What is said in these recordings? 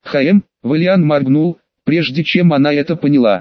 Валиан моргнул, прежде чем она это поняла.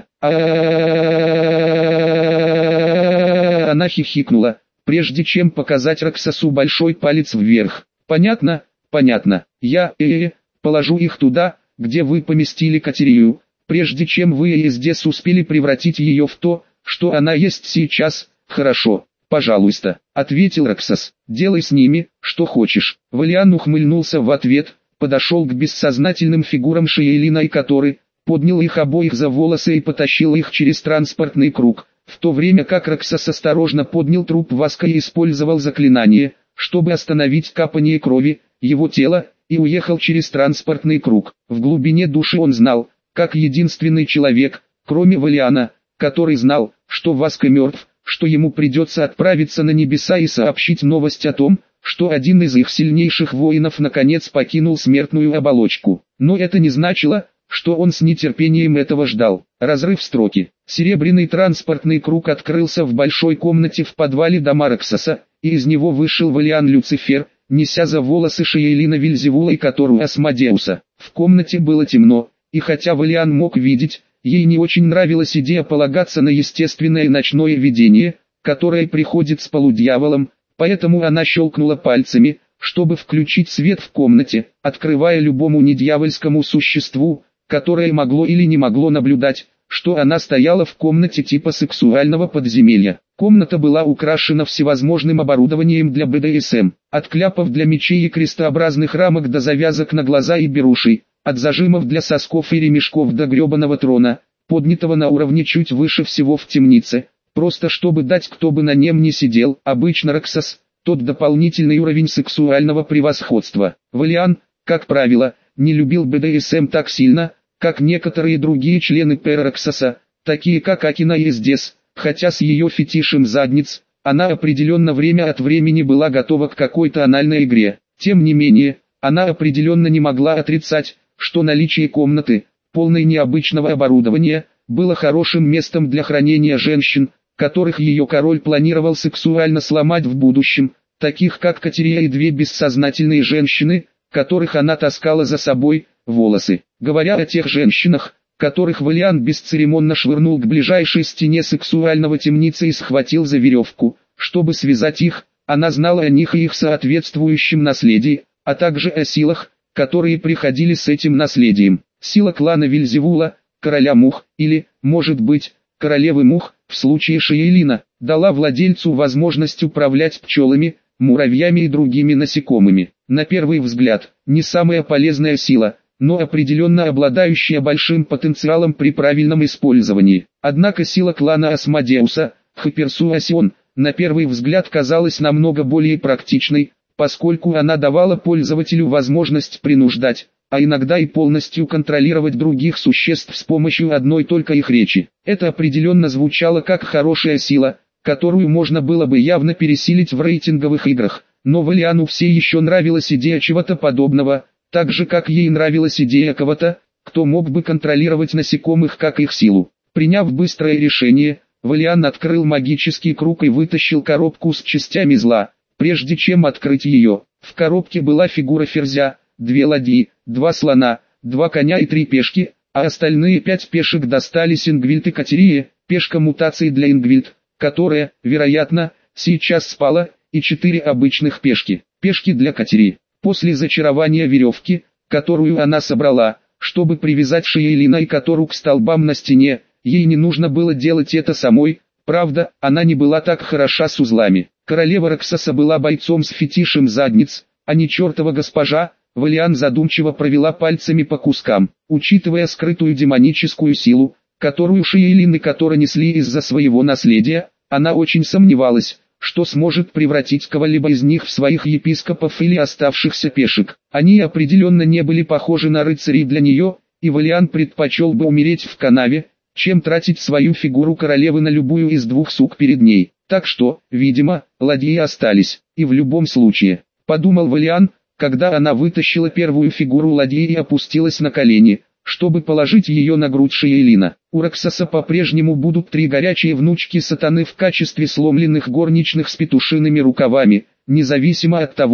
Она хихикнула, прежде чем показать Роксосу большой палец вверх. Понятно, понятно. Я положу их туда, где вы поместили Катерию, прежде чем вы здесь успели превратить ее в то, что она есть сейчас. Хорошо, пожалуйста, ответил Роксос. Делай с ними, что хочешь. Валиан ухмыльнулся в ответ, подошел к бессознательным фигурам Шиелина и Каторы, поднял их обоих за волосы и потащил их через транспортный круг, в то время как Роксос осторожно поднял труп Васка и использовал заклинание, чтобы остановить капание крови, его тела, и уехал через транспортный круг. В глубине души он знал, как единственный человек, кроме Валиана, который знал, что Васка мертв, что ему придется отправиться на небеса и сообщить новость о том, что один из их сильнейших воинов наконец покинул смертную оболочку. Но это не значило, что он с нетерпением этого ждал. Разрыв строки. Серебряный транспортный круг открылся в большой комнате в подвале дома Роксоса, и из него вышел Валиан Люцифер, неся за волосы Шиелина Вельзевула и Катору Асмодеуса. В комнате было темно, и хотя Валиан мог видеть, ей не очень нравилась идея полагаться на естественное ночное видение, которое приходит с полудьяволом, поэтому она щелкнула пальцами, чтобы включить свет в комнате, открывая любому недьявольскому существу, которое могло или не могло наблюдать, что она стояла в комнате типа сексуального подземелья. Комната была украшена всевозможным оборудованием для БДСМ, от кляпов для мечей и крестообразных рамок до завязок на глаза и берушей, от зажимов для сосков и ремешков до гребаного трона, поднятого на уровне чуть выше всего в темнице, просто чтобы дать кто бы на нем не сидел, обычно Роксос, тот дополнительный уровень сексуального превосходства. Валиан, как правило, не любил БДСМ так сильно, как некоторые другие члены пэр Роксоса, такие как Акина Ездес, хотя с ее фетишем задниц, она определенно время от времени была готова к какой-то анальной игре. Тем не менее, она определенно не могла отрицать, что наличие комнаты, полной необычного оборудования, было хорошим местом для хранения женщин, которых ее король планировал сексуально сломать в будущем, таких как Катерия и две бессознательные женщины, которых она таскала за собой, волосы. Говоря о тех женщинах, которых Валиан бесцеремонно швырнул к ближайшей стене сексуального темницы и схватил за веревку, чтобы связать их, она знала о них и их соответствующем наследии, а также о силах, которые приходили с этим наследием. Сила клана Вельзевула, короля мух, или, может быть, королевы мух, в случае Шиелина, дала владельцу возможность управлять пчелами, муравьями и другими насекомыми. На первый взгляд, не самая полезная сила, но определенно обладающая большим потенциалом при правильном использовании. Однако сила клана Асмодеуса, Персуасион, на первый взгляд казалась намного более практичной, поскольку она давала пользователю возможность принуждать, а иногда и полностью контролировать других существ с помощью одной только их речи. Это определенно звучало как хорошая сила, которую можно было бы явно пересилить в рейтинговых играх, но Валиану все еще нравилась идея чего-то подобного, так же как ей нравилась идея кого-то, кто мог бы контролировать насекомых как их силу. Приняв быстрое решение, Валиан открыл магический круг и вытащил коробку с частями зла, прежде чем открыть ее. В коробке была фигура ферзя, 2 ладьи, 2 слона, 2 коня и 3 пешки, а остальные 5 пешек достались Ингвильд и Катерии, пешка мутации для Ингвильд, которая, вероятно, сейчас спала, и 4 обычных пешки для Катерии. После зачарования веревки, которую она собрала, чтобы привязать Шиелина и Катору к столбам на стене, ей не нужно было делать это самой, правда, она не была так хороша с узлами. Королева Роксоса была бойцом с фетишем задниц, а не чертова госпожа. Валиан задумчиво провела пальцами по кускам, учитывая скрытую демоническую силу, которую Шиелин и Катора несли из-за своего наследия, она очень сомневалась, что сможет превратить кого-либо из них в своих епископов или оставшихся пешек. Они определенно не были похожи на рыцарей для нее, и Валиан предпочел бы умереть в канаве, чем тратить свою фигуру королевы на любую из двух сук перед ней. Так что, видимо, ладьи остались, и в любом случае, подумал Валиан, когда она вытащила первую фигуру ладьи и опустилась на колени, чтобы положить ее на грудь Шиелина. У Роксоса по-прежнему будут 3 горячие внучки сатаны в качестве сломленных горничных с петушиными рукавами, независимо от того,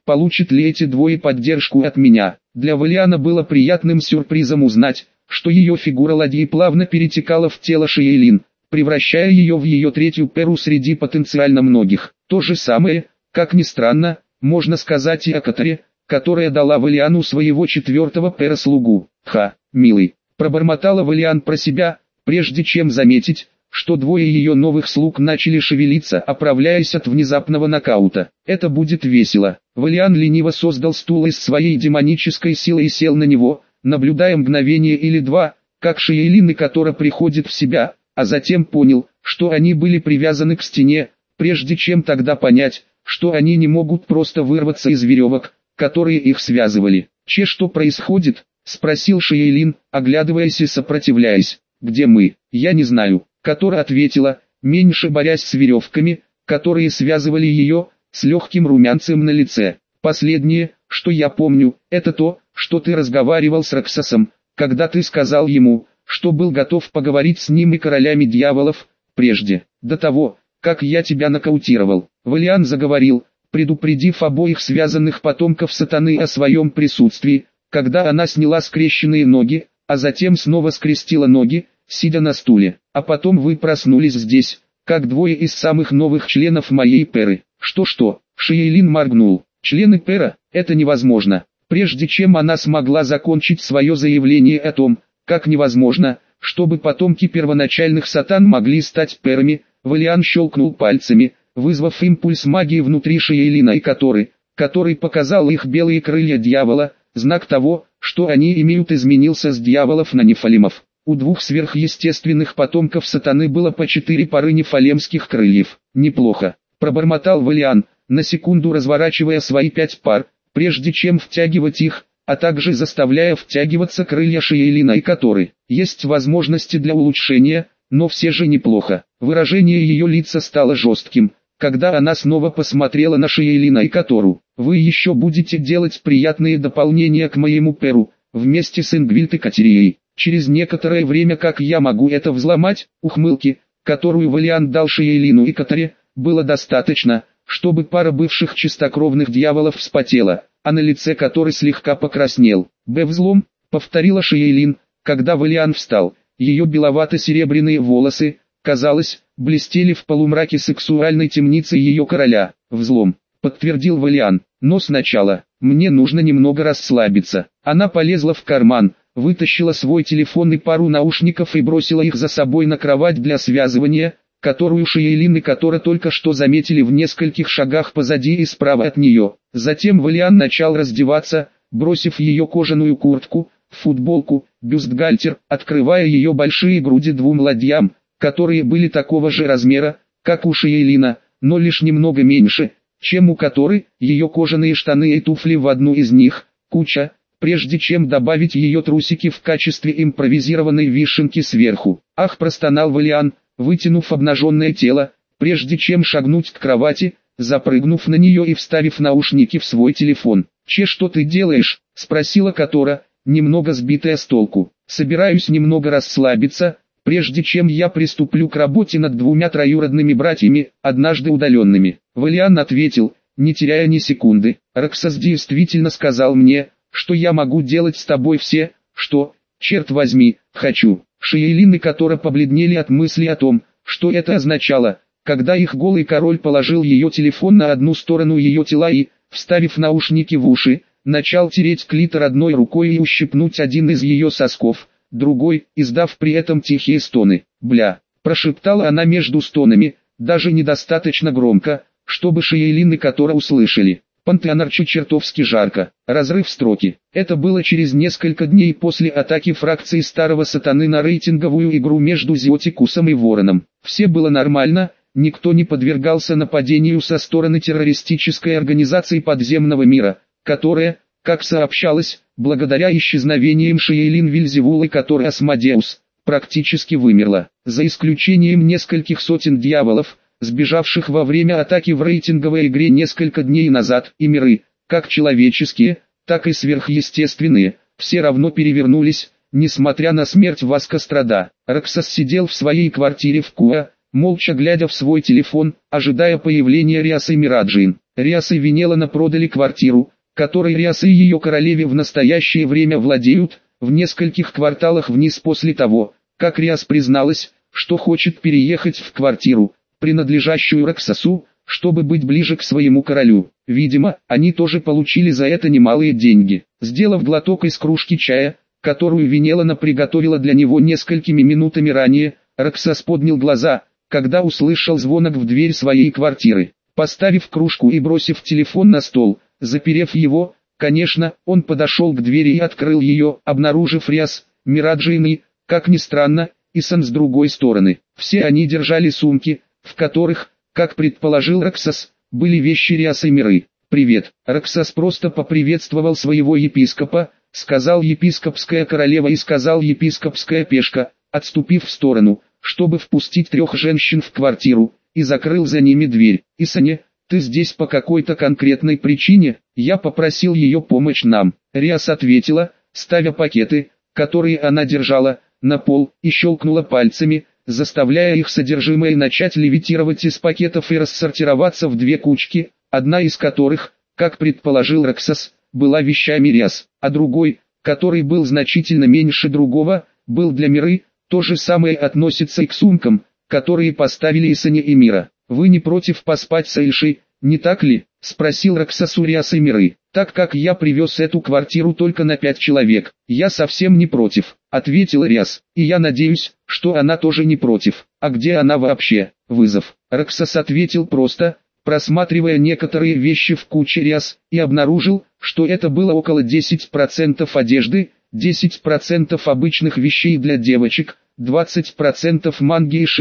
получат ли эти двое поддержку от меня. Для Валиана было приятным сюрпризом узнать, что ее фигура ладьи плавно перетекала в тело Шиейлин, превращая ее в ее третью перу среди потенциально многих. То же самое, как ни странно, можно сказать и о Катаре, которая дала Валиану своего четвертого пера-слугу. «Ха, милый», пробормотала Валиан про себя, прежде чем заметить, что двое ее новых слуг начали шевелиться, оправляясь от внезапного нокаута. «Это будет весело». Валиан лениво создал стул из своей демонической силы и сел на него, наблюдая мгновение или два, как Шиейлин и Катора приходит в себя, а затем понял, что они были привязаны к стене, прежде чем тогда понять, что они не могут просто вырваться из веревок, которые их связывали. «Что происходит?» — спросил Шиейлин, оглядываясь и сопротивляясь. «Где мы? Я не знаю». Катора ответила, меньше борясь с веревками, которые связывали ее, с легким румянцем на лице. «Последнее, что я помню, это то, что ты разговаривал с Раксосом, когда ты сказал ему, что был готов поговорить с ним и королями дьяволов, прежде, до того, как я тебя нокаутировал». Валиан заговорил, предупредив обоих связанных потомков сатаны о своем присутствии, когда она сняла скрещенные ноги, а затем снова скрестила ноги, сидя на стуле. «А потом вы проснулись здесь, как двое из самых новых членов моей перы». «Что?» Шиейлин моргнул. «Члены пера? Это невозможно». Прежде чем она смогла закончить свое заявление о том, как невозможно, чтобы потомки первоначальных сатан могли стать перами, Валиан щелкнул пальцами, вызвав импульс магии внутри Шиейлина и который показал их белые крылья дьявола, знак того, что они имеют изменился с дьяволов на нефалимов. У двух сверхъестественных потомков сатаны было по 4 пары нефалемских крыльев. «Неплохо», — пробормотал Валиан, на секунду разворачивая свои 5 пар, прежде чем втягивать их, а также заставляя втягиваться крылья Шиейлина и Каторы. «Есть возможности для улучшения, но все же неплохо». Выражение ее лица стало жестким, когда она снова посмотрела на Шиейлина и Катору. «Вы еще будете делать приятные дополнения к моему перу, вместе с Ингвильд и Катерией. Через некоторое время как я могу это взломать?» Ухмылки, которую Валиан дал Шиейлину и Каторе, было достаточно, чтобы пара бывших чистокровных дьяволов вспотела, а на лице Каторы слегка покраснел. «Взлом», — повторила Шиейлин, когда Валиан встал. Ее беловато-серебряные волосы, казалось, блестели в полумраке сексуальной темницы ее короля. «Взлом», — подтвердил Валиан, — «но сначала, мне нужно немного расслабиться». Она полезла в карман, вытащила свой телефон и пару наушников и бросила их за собой на кровать для связывания, которую Шиейлин и Катора только что заметили в нескольких шагах позади и справа от нее. Затем Валиан начал раздеваться, бросив ее кожаную куртку, футболку, бюстгальтер, открывая ее большие груди двум ладьям, которые были такого же размера, как у Шиейлина, но лишь немного меньше, чем у Каторы, ее кожаные штаны и туфли в одну из них, куча, прежде чем добавить ее трусики в качестве импровизированной вишенки сверху. «Ах!» — простонал Валиан, вытянув обнаженное тело, прежде чем шагнуть к кровати, запрыгнув на нее и вставив наушники в свой телефон. «Что ты делаешь?» — спросила Катора, немного сбитая с толку. «Собираюсь немного расслабиться, прежде чем я приступлю к работе над 2 троюродными братьями, однажды удаленными». Валиан ответил, не теряя ни секунды. «Раксос действительно сказал мне, что я могу делать с тобой все, что, черт возьми, хочу». Шиейлин и Катора побледнели от мысли о том, что это означало, когда их голый король положил ее телефон на одну сторону ее тела и, вставив наушники в уши, начал тереть клитор одной рукой и ущипнуть один из ее сосков, другой, издав при этом тихие стоны. «Бля», — прошептала она между стонами, даже недостаточно громко, чтобы Шиейлин и Катора услышали. Пантеонарчи чертовски жарко. Разрыв строки. Это было через несколько дней после атаки фракции Старого Сатаны на рейтинговую игру между Зиотикусом и Вороном. Все было нормально, никто не подвергался нападению со стороны террористической организации подземного мира, которая, как сообщалось, благодаря исчезновениям Шиейлин Вильзевул и Каторы Асмодеус, практически вымерла. За исключением нескольких сотен дьяволов, сбежавших во время атаки в рейтинговой игре несколько дней назад, и миры, как человеческие, так и сверхъестественные, все равно перевернулись, несмотря на смерть Васкострада. Раксос сидел в своей квартире в Куа, молча глядя в свой телефон, ожидая появления Риасы Мираджин. Риас и Венелана продали квартиру, которой Риас и ее королеве в настоящее время владеют, в нескольких кварталах вниз после того, как Риас призналась, что хочет переехать в квартиру, принадлежащую Роксосу, чтобы быть ближе к своему королю. Видимо, они тоже получили за это немалые деньги. Сделав глоток из кружки чая, которую Венелана приготовила для него несколькими минутами ранее, Роксос поднял глаза, когда услышал звонок в дверь своей квартиры. Поставив кружку и бросив телефон на стол, заперев его, конечно, он подошел к двери и открыл ее, обнаружив Риас, Мираджины, как ни странно, и Сан с другой стороны. Все они держали сумки, в которых, как предположил Роксос, были вещи Риаса и Миры. «Привет». Роксос просто поприветствовал своего епископа, сказал епископская королева и сказал епископская пешка, отступив в сторону, чтобы впустить 3 женщин в квартиру, и закрыл за ними дверь. «Исане, ты здесь по какой-то конкретной причине?» «Я попросил ее помочь нам». Риас ответила, ставя пакеты, которые она держала, на пол, и щелкнула пальцами, заставляя их содержимое начать левитировать из пакетов и рассортироваться в 2 кучки, одна из которых, как предположил Роксос, была вещами Риас, а другой, который был значительно меньше другого, был для Миры. То же самое относится и к сумкам, которые поставили Исане и Мира. «Вы не против поспать с Эльшей, не так ли?» — спросил Роксос у Риаса и Миры. «Так как я привез эту квартиру только на 5 человек, я совсем не против», — ответил Риас. «И я надеюсь, что она тоже не против. А где она вообще?» «Вызов». Роксос ответил просто, просматривая некоторые вещи в куче Риас, и обнаружил, что это было около 10% одежды, 10% обычных вещей для девочек, 20% манги и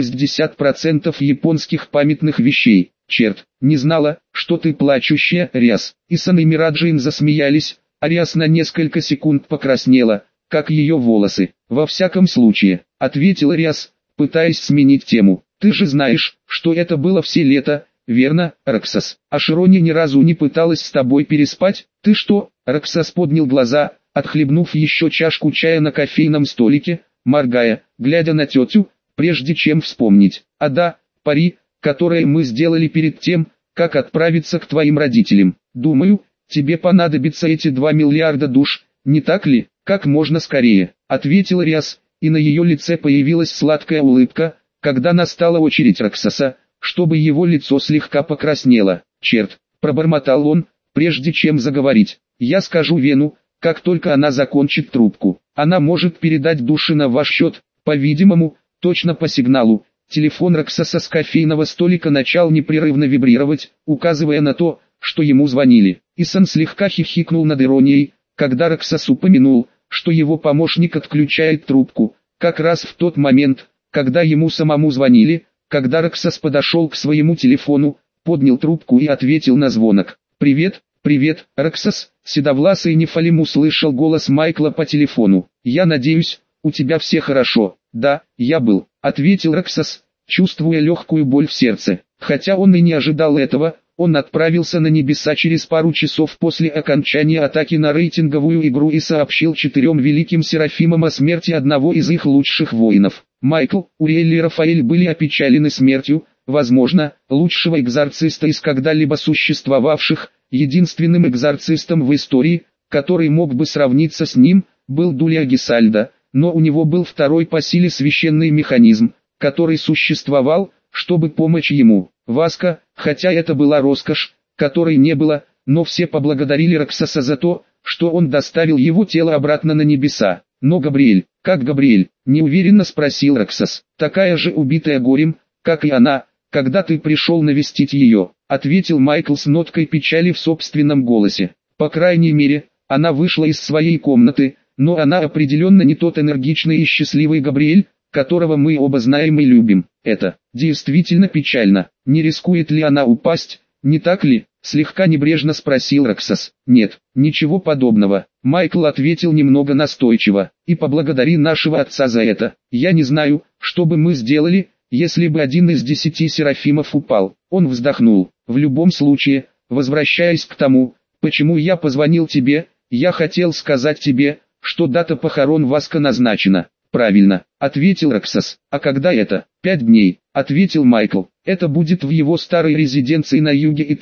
60% японских памятных вещей. «Черт, не знала, что ты плачущая, Риас». Исан и Мираджин засмеялись, а Риас на несколько секунд покраснела, как ее волосы. «Во всяком случае», — ответил Риас, пытаясь сменить тему. «Ты же знаешь, что это было все лето, верно, Роксос? А Широни ни разу не пыталась с тобой переспать? Ты что?» Роксос поднял глаза, отхлебнув еще чашку чая на кофейном столике, моргая, глядя на тетю, прежде чем вспомнить. «А да, пари, которое мы сделали перед тем, как отправиться к твоим родителям. Думаю, тебе понадобится эти 2 миллиарда душ, не так ли?» «Как можно скорее», — ответил Риас, и на ее лице появилась сладкая улыбка, когда настала очередь Роксоса, чтобы его лицо слегка покраснело. «Черт», — пробормотал он, прежде чем заговорить. «Я скажу Вену, как только она закончит трубку. Она может передать души на ваш счет, по-видимому, точно по сигналу». Телефон Роксоса с кофейного столика начал непрерывно вибрировать, указывая на то, что ему звонили. Исан слегка хихикнул над иронией, когда Роксос упомянул, что его помощник отключает трубку, как раз в тот момент, когда ему самому звонили. Когда Роксос подошел к своему телефону, поднял трубку и ответил на звонок. «Привет, привет, Роксос», — седовласый Нефалим услышал голос Майкла по телефону. «Я надеюсь, у тебя все хорошо». «Да, я был», — ответил Роксос, чувствуя легкую боль в сердце. Хотя он и не ожидал этого, он отправился на небеса через пару часов после окончания атаки на рейтинговую игру и сообщил 4 великим серафимам о смерти одного из их лучших воинов. Майкл, Уриэль и Рафаэль были опечалены смертью, возможно, лучшего экзорциста из когда-либо существовавших. Единственным экзорцистом в истории, который мог бы сравниться с ним, был Дулия Гисальда, но у него был второй по силе священный механизм, который существовал, чтобы помочь ему. Васка, хотя это была роскошь, которой не было, но все поблагодарили Роксоса за то, что он доставил его тело обратно на небеса. «Но Габриэль, как Габриэль?» – неуверенно спросил Роксос. «Такая же убитая горем, как и она, когда ты пришел навестить ее», – ответил Майкл с ноткой печали в собственном голосе. «По крайней мере, она вышла из своей комнаты, но она определенно не тот энергичный и счастливый Габриэль, которого мы оба знаем и любим. Это действительно печально. Не рискует ли она упасть, не так ли?» — слегка небрежно спросил Роксос. «Нет, ничего подобного», — Майкл ответил немного настойчиво. «И поблагодари нашего отца за это. Я не знаю, что бы мы сделали, если бы один из 10 серафимов упал». Он вздохнул. «В любом случае, возвращаясь к тому, почему я позвонил тебе, я хотел сказать тебе, что дата похорон Васка назначена». «Правильно», — ответил Роксос. «А когда это?» 5 дней», — ответил Майкл. «Это будет в его старой резиденции на юге Италии.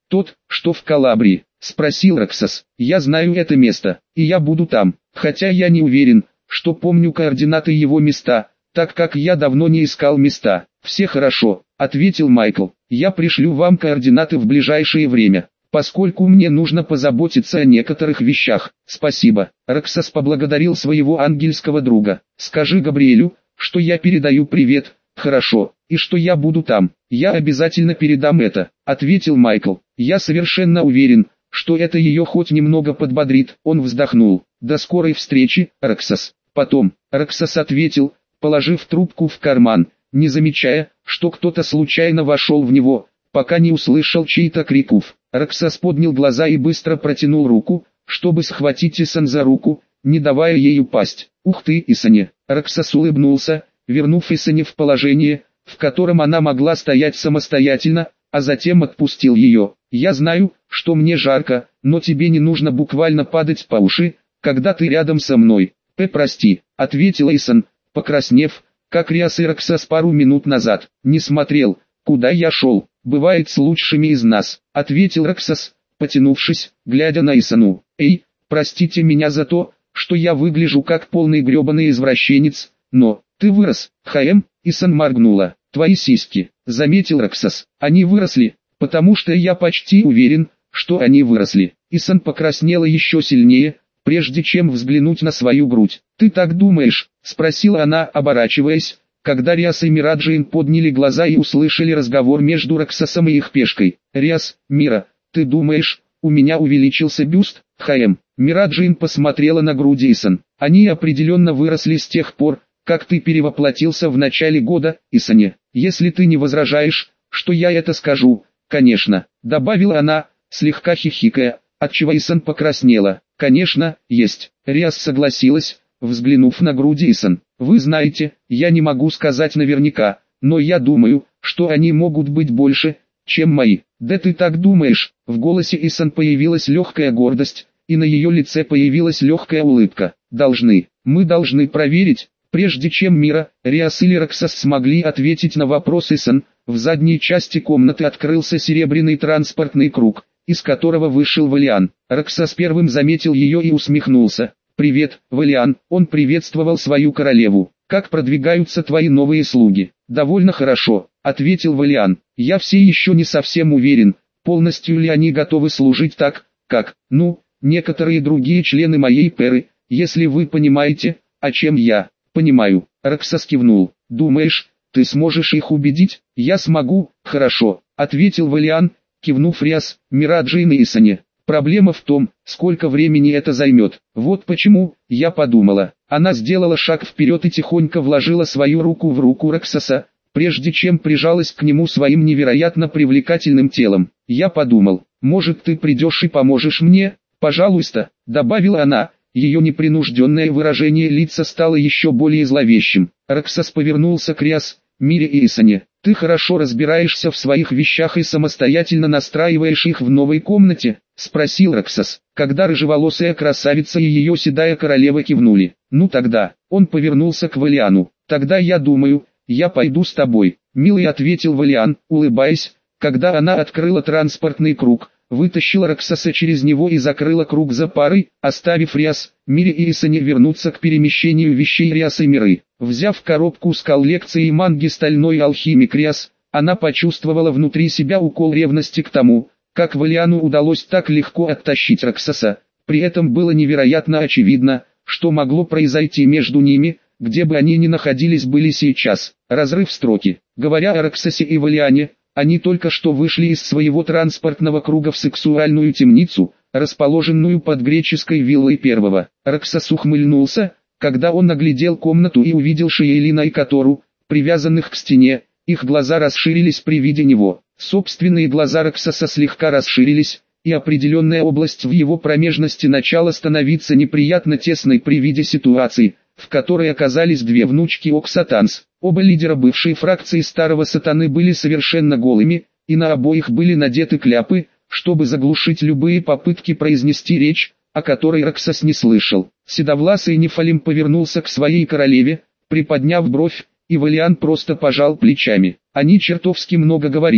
Тот, что в Калабрии, спросил Роксос. Я знаю это место, и я буду там, хотя я не уверен, что помню координаты его места, так как я давно не искал места. Все хорошо, ответил Майкл. Я пришлю вам координаты в ближайшее время, поскольку мне нужно позаботиться о некоторых вещах. Спасибо. Роксос поблагодарил своего ангельского друга. Скажи Габриэлю, что я передаю привет. Хорошо, и что я буду там. Я обязательно передам это, ответил Майкл. Я совершенно уверен, что это ее хоть немного подбодрит. Он вздохнул. До скорой встречи, Роксос. Потом, Роксос ответил, положив трубку в карман, не замечая, что кто-то случайно вошел в него, пока не услышал чей-то крик «Уф!». Роксос поднял глаза и быстро протянул руку, чтобы схватить Исан за руку, не давая ей упасть. «Ух ты, Исане!» Роксос улыбнулся, вернув Исане в положение, в котором она могла стоять самостоятельно, а затем отпустил ее. «Я знаю, что мне жарко, но тебе не нужно буквально падать по уши, когда ты рядом со мной». «Прости», — ответила Исан, покраснев, как Риас и Роксос пару минут назад. «Не смотрел, куда я шел, бывает с лучшими из нас», — ответил Роксос, потянувшись, глядя на Исану. «Эй, простите меня за то, что я выгляжу как полный гребаный извращенец, но, ты вырос, Хаэм», — Исан моргнула. «Твои сиськи», — заметил Роксос. «Они выросли, потому что я почти уверен, что они выросли». Исан покраснела еще сильнее, прежде чем взглянуть на свою грудь. «Ты так думаешь?» — спросила она, оборачиваясь, когда Риас и Мираджин подняли глаза и услышали разговор между Роксосом и их пешкой. «Риас, Мира, ты думаешь, у меня увеличился бюст, Хаэм?» Мираджин посмотрела на груди Исан. «Они определенно выросли с тех пор, как ты перевоплотился в начале года, Исане. Если ты не возражаешь, что я это скажу, конечно», — добавила она, слегка хихикая, отчего Исан покраснела. «Конечно, есть». Риас согласилась, взглянув на груди Исан. «Вы знаете, я не могу сказать наверняка, но я думаю, что они могут быть больше, чем мои». «Да ты так думаешь?» В голосе Исан появилась легкая гордость, и на ее лице появилась легкая улыбка. Мы должны проверить». Прежде чем Мира, Риас или Роксос смогли ответить на вопрос Исан, в задней части комнаты открылся серебряный транспортный круг, из которого вышел Валиан. Роксос первым заметил ее и усмехнулся. «Привет, Валиан», он приветствовал свою королеву. «Как продвигаются твои новые слуги?» «Довольно хорошо», ответил Валиан. «Я все еще не совсем уверен, полностью ли они готовы служить так, как, некоторые другие члены моей перы, если вы понимаете, о чем я». «Понимаю», Роксос кивнул. «Думаешь, ты сможешь их убедить?» «Я смогу, хорошо», ответил Валиан, кивнув Риас, Мираджин и Исане. «Проблема в том, сколько времени это займет. Вот почему, я подумала». Она сделала шаг вперед и тихонько вложила свою руку в руку Роксоса, прежде чем прижалась к нему своим невероятно привлекательным телом. «Я подумал, может ты придешь и поможешь мне?» «Пожалуйста», добавила она. Ее непринужденное выражение лица стало еще более зловещим. Роксос повернулся к Риас, Мире и Исане. «Ты хорошо разбираешься в своих вещах и самостоятельно настраиваешь их в новой комнате?» — спросил Роксос, когда рыжеволосая красавица и ее седая королева кивнули. «Ну тогда», — он повернулся к Валиану. «Тогда я думаю, я пойду с тобой», — милый ответил Валиан, улыбаясь, когда она открыла транспортный круг, вытащила Роксоса через него и закрыла круг за парой, оставив Риас, Мире и Исане вернуться к перемещению вещей Риас и Миры. Взяв коробку с коллекцией манги «Стальной алхимик Риас», она почувствовала внутри себя укол ревности к тому, как Валиану удалось так легко оттащить Роксоса. При этом было невероятно очевидно, что могло произойти между ними, где бы они ни находились были сейчас. Разрыв строки. Говоря о Роксосе и Валиане, они только что вышли из своего транспортного круга в сексуальную темницу, расположенную под греческой виллой первого. Роксос ухмыльнулся, когда он оглядел комнату и увидел Шиэлина и Котору, привязанных к стене. Их глаза расширились при виде него. Собственные глаза Роксоса слегка расширились, и определенная область в его промежности начала становиться неприятно тесной при виде ситуации, в которой оказались две внучки Оксатанс. Оба лидера бывшей фракции Старого Сатаны были совершенно голыми, и на обоих были надеты кляпы, чтобы заглушить любые попытки произнести речь, о которой Роксос не слышал. Седовласый Нефалим повернулся к своей королеве, приподняв бровь, и Валиан просто пожал плечами. Они чертовски много говорили,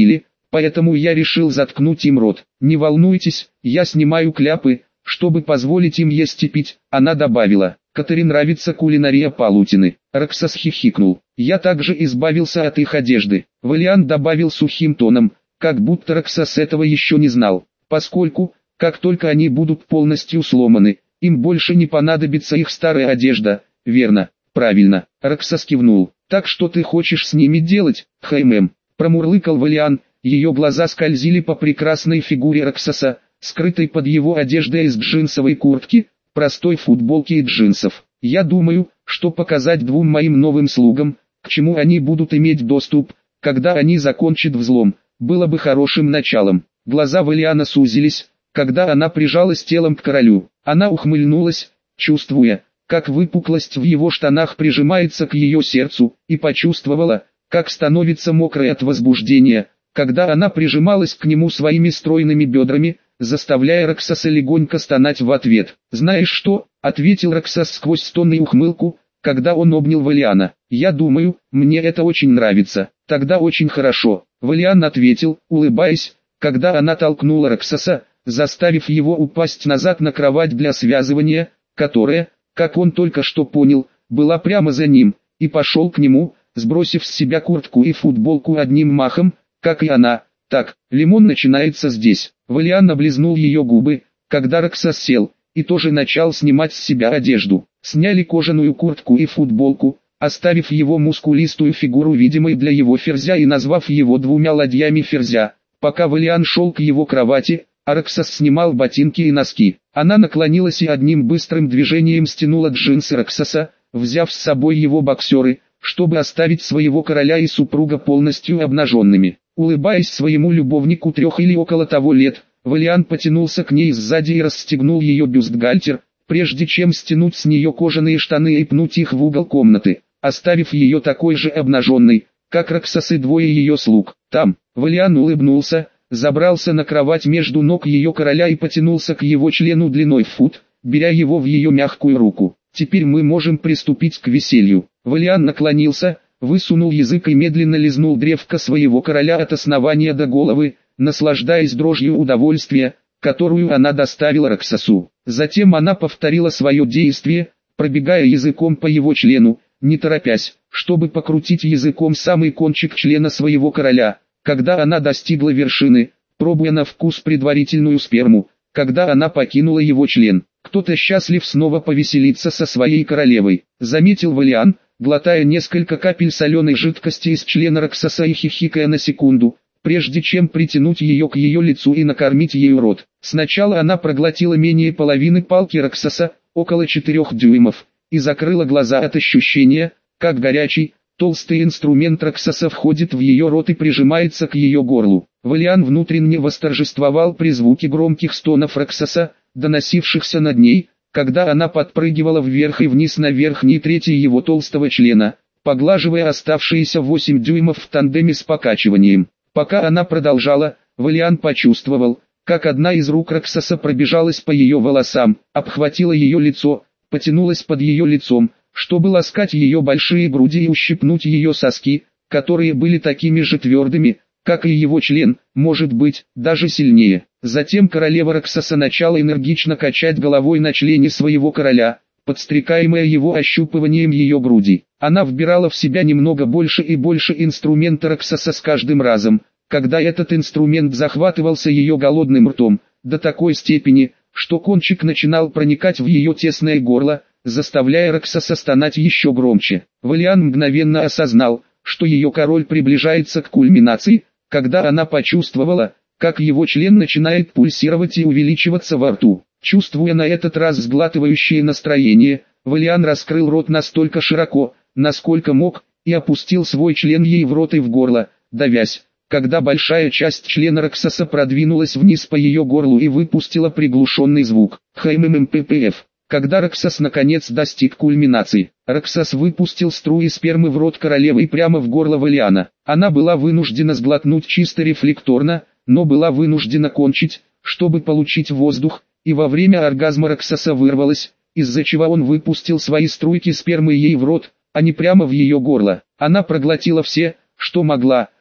поэтому я решил заткнуть им рот. Не волнуйтесь, я снимаю кляпы, чтобы позволить им есть и пить, она добавила. Катери нравится кулинария Палутины. Роксос хихикнул. Я также избавился от их одежды. Валиант добавил сухим тоном, как будто Роксос этого еще не знал. Поскольку, как только они будут полностью сломаны, им больше не понадобится их старая одежда, верно? Правильно. Роксос кивнул. Так что ты хочешь с ними делать, Хаймем? Промурлыкал Валиан, ее глаза скользили по прекрасной фигуре Роксоса, скрытой под его одеждой из джинсовой куртки, простой футболки и джинсов. Я думаю, что показать двум моим новым слугам, к чему они будут иметь доступ, когда они закончат взлом, было бы хорошим началом. Глаза Валиана сузились, когда она прижалась телом к королю. Она ухмыльнулась, чувствуя, как выпуклость в его штанах прижимается к ее сердцу, и почувствовала, как становится мокрой от возбуждения, когда она прижималась к нему своими стройными бедрами, заставляя Роксоса легонько стонать в ответ. «Знаешь что?» — ответил Роксос сквозь стон и ухмылку, когда он обнял Валиана. «Я думаю, мне это очень нравится. Тогда очень хорошо». Валиан ответил, улыбаясь, когда она толкнула Роксоса, заставив его упасть назад на кровать для связывания, которая, как он только что понял, была прямо за ним, и пошел к нему, сбросив с себя куртку и футболку одним махом, как и она. «Так, лимон начинается здесь». Валиан облизнул ее губы, когда Роксос сел, и тоже начал снимать с себя одежду. Сняли кожаную куртку и футболку, оставив его мускулистую фигуру видимой для его ферзя и назвав его двумя ладьями ферзя. Пока Валиан шел к его кровати, а Роксос снимал ботинки и носки. Она наклонилась и одним быстрым движением стянула джинсы Роксоса, взяв с собой его боксеры, чтобы оставить своего короля и супруга полностью обнаженными. Улыбаясь своему любовнику 3 или около того лет, Валиан потянулся к ней сзади и расстегнул ее бюстгальтер, прежде чем стянуть с нее кожаные штаны и пнуть их в угол комнаты, оставив ее такой же обнаженной, как Роксос и двое ее слуг. Там, Валиан улыбнулся, забрался на кровать между ног ее короля и потянулся к его члену длиной в фут, беря его в ее мягкую руку. «Теперь мы можем приступить к веселью». Валиан наклонился, высунул язык и медленно лизнул древко своего короля от основания до головы, наслаждаясь дрожью удовольствия, которую она доставила Роксосу. Затем она повторила свое действие, пробегая языком по его члену, не торопясь, чтобы покрутить языком самый кончик члена своего короля. Когда она достигла вершины, пробуя на вкус предварительную сперму, когда она покинула его член, кто-то счастлив снова повеселиться со своей королевой, заметил Валиан, глотая несколько капель соленой жидкости из члена Роксоса и хихикая на секунду, прежде чем притянуть ее к ее лицу и накормить ею рот. Сначала она проглотила менее половины палки Роксоса, около 4 дюймов, и закрыла глаза от ощущения, как горячий, толстый инструмент Роксоса входит в ее рот и прижимается к ее горлу. Валиан внутренне восторжествовал при звуке громких стонов Роксоса, доносившихся над ней, когда она подпрыгивала вверх и вниз на верхней трети его толстого члена, поглаживая оставшиеся 8 дюймов в тандеме с покачиванием. Пока она продолжала, Валиан почувствовал, как одна из рук Роксоса пробежалась по ее волосам, обхватила ее лицо, потянулась под ее лицом, чтобы ласкать ее большие груди и ущипнуть ее соски, которые были такими же твердыми, как и его член, может быть, даже сильнее. Затем королева Роксоса начала энергично качать головой на члене своего короля, подстрекаемая его ощупыванием ее груди. Она вбирала в себя немного больше и больше инструмента Роксоса с каждым разом, когда этот инструмент захватывался ее голодным ртом, до такой степени, что кончик начинал проникать в ее тесное горло, заставляя Роксоса стонать еще громче. Валиан мгновенно осознал, что ее король приближается к кульминации, когда она почувствовала, как его член начинает пульсировать и увеличиваться во рту. Чувствуя на этот раз сглатывающее настроение, Валиан раскрыл рот настолько широко, насколько мог, и опустил свой член ей в рот и в горло, давясь, когда большая часть члена Роксоса продвинулась вниз по ее горлу и выпустила приглушенный звук. ХММППФ. Когда Роксос наконец достиг кульминации, Роксос выпустил струи спермы в рот королевы и прямо в горло Валиана. Она была вынуждена сглотнуть чисто рефлекторно, но была вынуждена кончить, чтобы получить воздух, и во время оргазма Роксоса вырвалась, из-за чего он выпустил свои струйки спермы ей в рот, а не прямо в ее горло. Она проглотила все, что могла,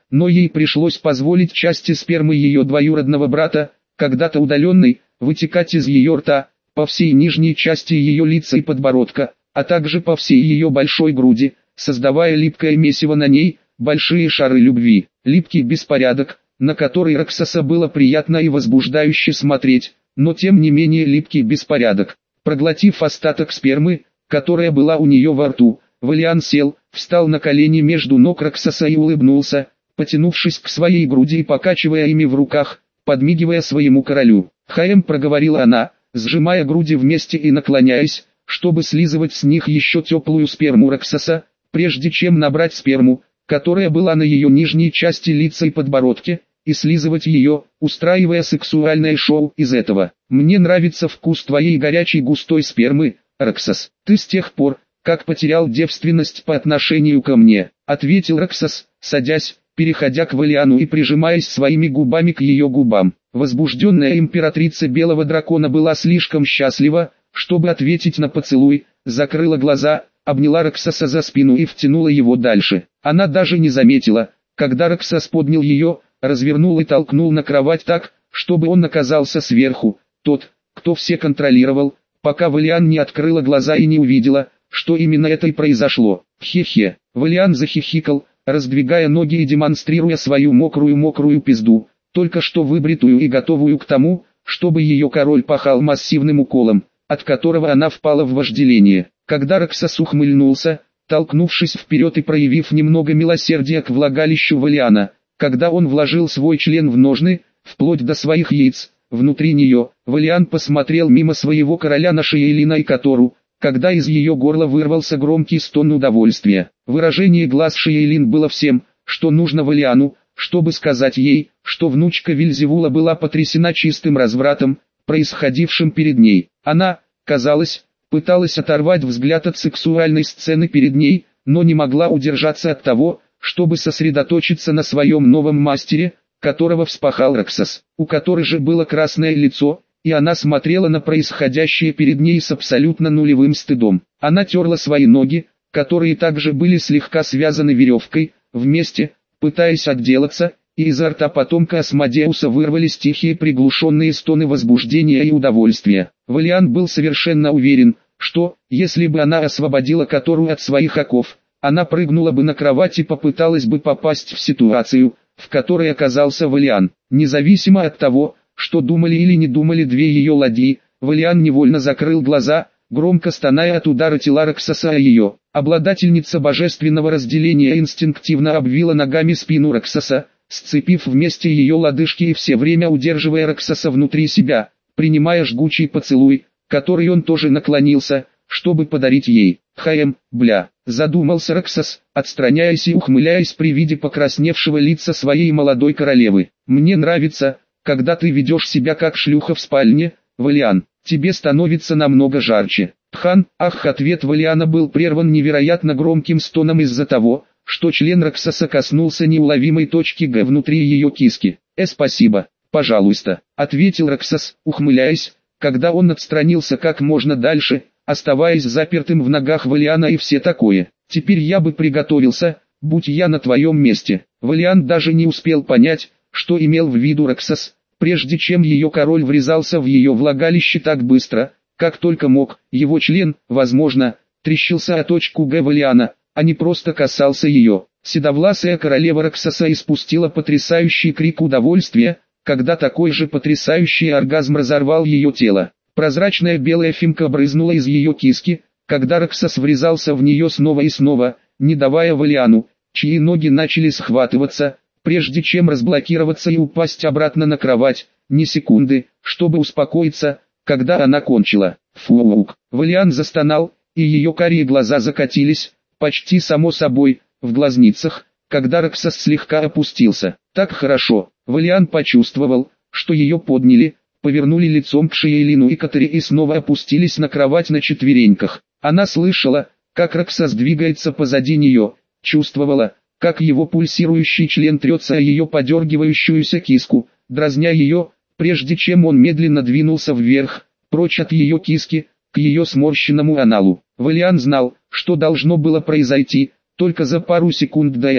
но ей пришлось позволить части спермы ее двоюродного брата, когда-то удаленной, вытекать из ее рта, по всей нижней части ее лица и подбородка, а также по всей ее большой груди, создавая липкое месиво на ней, большие шары любви, липкий беспорядок, на который Роксоса было приятно и возбуждающе смотреть, но тем не менее липкий беспорядок. Проглотив остаток спермы, которая была у нее во рту, Валиан сел, встал на колени между ног Роксоса и улыбнулся, потянувшись к своей груди и покачивая ими в руках, подмигивая своему королю. «Хаэм», проговорила она, сжимая груди вместе и наклоняясь, чтобы слизывать с них еще теплую сперму Роксоса, прежде чем набрать сперму, которая была на ее нижней части лица и подбородке, и слизывать ее, устраивая сексуальное шоу из этого. «Мне нравится вкус твоей горячей густой спермы, Роксос. Ты с тех пор, как потерял девственность по отношению ко мне», ответил Роксос, садясь, переходя к Валиану и прижимаясь своими губами к ее губам. Возбужденная императрица Белого Дракона была слишком счастлива, чтобы ответить на поцелуй, закрыла глаза, обняла Роксоса за спину и втянула его дальше. Она даже не заметила, когда Роксос поднял ее, развернул и толкнул на кровать так, чтобы он оказался сверху. Тот, кто все контролировал, пока Валиан не открыла глаза и не увидела, что именно это и произошло. Хе-хе. Валиан захихикал, раздвигая ноги и демонстрируя свою мокрую пизду, только что выбритую и готовую к тому, чтобы ее король пахал массивным уколом, от которого она впала в вожделение. Когда Роксос ухмыльнулся, толкнувшись вперед и проявив немного милосердия к влагалищу Валиана, когда он вложил свой член в ножны, вплоть до своих яиц, внутри нее, Валиан посмотрел мимо своего короля на Шиейлина и Котору, когда из ее горла вырвался громкий стон удовольствия. Выражение глаз Шиейлин было всем, что нужно Валиану, чтобы сказать ей, что внучка Вильзевула была потрясена чистым развратом, происходившим перед ней. Она, казалось, пыталась оторвать взгляд от сексуальной сцены перед ней, но не могла удержаться от того, чтобы сосредоточиться на своем новом мастере, которого вспахал Роксос. У которой же было красное лицо, и она смотрела на происходящее перед ней с абсолютно нулевым стыдом. Она терла свои ноги, которые также были слегка связаны веревкой, вместе, пытаясь отделаться, и изо рта потомка Асмодеуса вырвались тихие приглушенные стоны возбуждения и удовольствия. Валиан был совершенно уверен, что, если бы она освободила Котору от своих оков, она прыгнула бы на кровать и попыталась бы попасть в ситуацию, в которой оказался Валиан. Независимо от того, что думали или не думали две ее ладьи, Валиан невольно закрыл глаза, громко стоная от удара тела Роксоса о ее. Обладательница божественного разделения инстинктивно обвила ногами спину Роксоса, сцепив вместе ее лодыжки и все время удерживая Роксоса внутри себя, принимая жгучий поцелуй, который он тоже наклонился, чтобы подарить ей. «Хаэм, бля», задумался Роксос, отстраняясь и ухмыляясь при виде покрасневшего лица своей молодой королевы. «Мне нравится, когда ты ведешь себя как шлюха в спальне, Валиан, тебе становится намного жарче». «Хан, ах!» Ответ Валиана был прерван невероятно громким стоном из-за того, что член Роксоса коснулся неуловимой точки Г внутри ее киски. «Спасибо, пожалуйста», ответил Роксос, ухмыляясь, когда он отстранился как можно дальше, оставаясь запертым в ногах Валиана и все такое. «Теперь я бы приготовился, будь я на твоем месте». Валиан даже не успел понять, что имел в виду Роксос, прежде чем ее король врезался в ее влагалище так быстро, как только мог. Его член, возможно, трещился о точку Г Валиана, а не просто касался ее. Седовласая королева Роксоса испустила потрясающий крик удовольствия, когда такой же потрясающий оргазм разорвал ее тело. Прозрачная белая фимка брызнула из ее киски, когда Роксос врезался в нее снова и снова, не давая Валиану, чьи ноги начали схватываться, прежде чем разблокироваться и упасть обратно на кровать, ни секунды, чтобы успокоиться, когда она кончила. Фуук. Валиан застонал, и ее карие глаза закатились, почти само собой, в глазницах, когда Роксос слегка опустился. Так хорошо. Валиан почувствовал, что ее подняли, повернули лицом к Шиейлину и Которе и снова опустились на кровать на четвереньках. Она слышала, как Роксос двигается позади нее, чувствовала, как его пульсирующий член трется о ее подергивающуюся киску, дразня ее, прежде чем он медленно двинулся вверх, прочь от ее киски, к ее сморщенному аналу. Валиан знал, что должно было произойти, только за пару секунд до этого.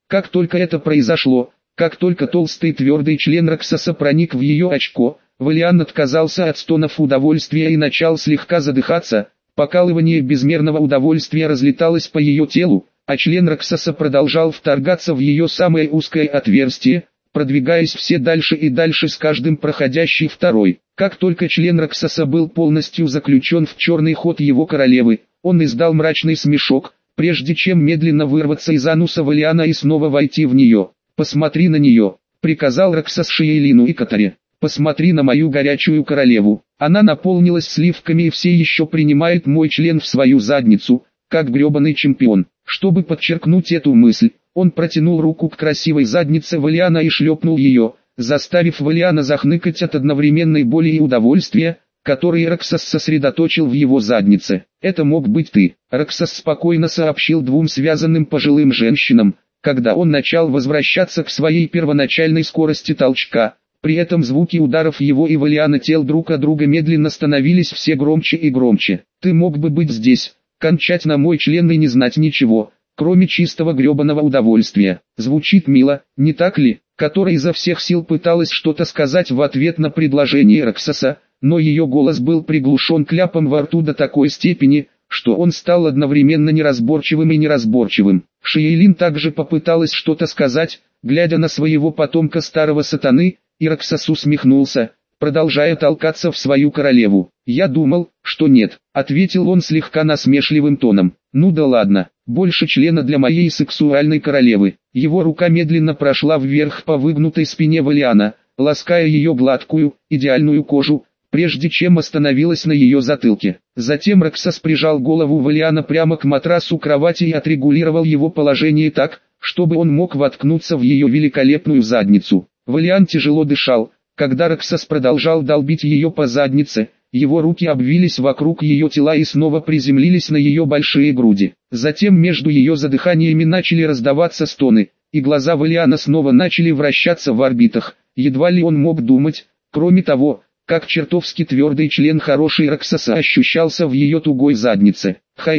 Как только это произошло, как только толстый твердый член Роксоса проник в ее очко, Валиан отказался от стонов удовольствия и начал слегка задыхаться. Покалывание безмерного удовольствия разлеталось по ее телу, а член Роксоса продолжал вторгаться в ее самое узкое отверстие, продвигаясь все дальше и дальше с каждым проходящий второй. Как только член Роксоса был полностью заключен в черный ход его королевы, он издал мрачный смешок, прежде чем медленно вырваться из ануса Валиана и снова войти в нее. «Посмотри на нее», — приказал Роксос Шиейлину и Катаре. «Посмотри на мою горячую королеву. Она наполнилась сливками и все еще принимает мой член в свою задницу, как гребаный чемпион». Чтобы подчеркнуть эту мысль, он протянул руку к красивой заднице Валиана и шлепнул ее, заставив Валиана захныкать от одновременной боли и удовольствия, которые Роксос сосредоточил в его заднице. «Это мог быть ты», — Роксос спокойно сообщил двум связанным пожилым женщинам, когда он начал возвращаться к своей первоначальной скорости толчка. При этом звуки ударов его и Валиана тел друг от друга медленно становились все громче и громче. «Ты мог бы быть здесь, кончать на мой член и не знать ничего, кроме чистого гребаного удовольствия». Звучит мило, не так ли? Которая изо всех сил пыталась что-то сказать в ответ на предложение Роксоса, но ее голос был приглушен кляпом во рту до такой степени, что он стал одновременно неразборчивым и неразборчивым. Шиейлин также попыталась что-то сказать, глядя на своего потомка старого сатаны, и Роксос усмехнулся, продолжая толкаться в свою королеву. «Я думал, что нет», — ответил он слегка насмешливым тоном. «Ну да ладно, больше члена для моей сексуальной королевы». Его рука медленно прошла вверх по выгнутой спине Валиана, лаская ее гладкую, идеальную кожу, прежде чем остановилась на ее затылке. Затем Роксос прижал голову Валиана прямо к матрасу кровати и отрегулировал его положение так, чтобы он мог воткнуться в ее великолепную задницу. Валиан тяжело дышал, когда Роксос продолжал долбить ее по заднице. Его руки обвились вокруг ее тела и снова приземлились на ее большие груди. Затем между ее задыханиями начали раздаваться стоны, и глаза Валиана снова начали вращаться в орбитах. Едва ли он мог думать, кроме того, как чертовски твердый член хорошей Роксоса ощущался в ее тугой заднице.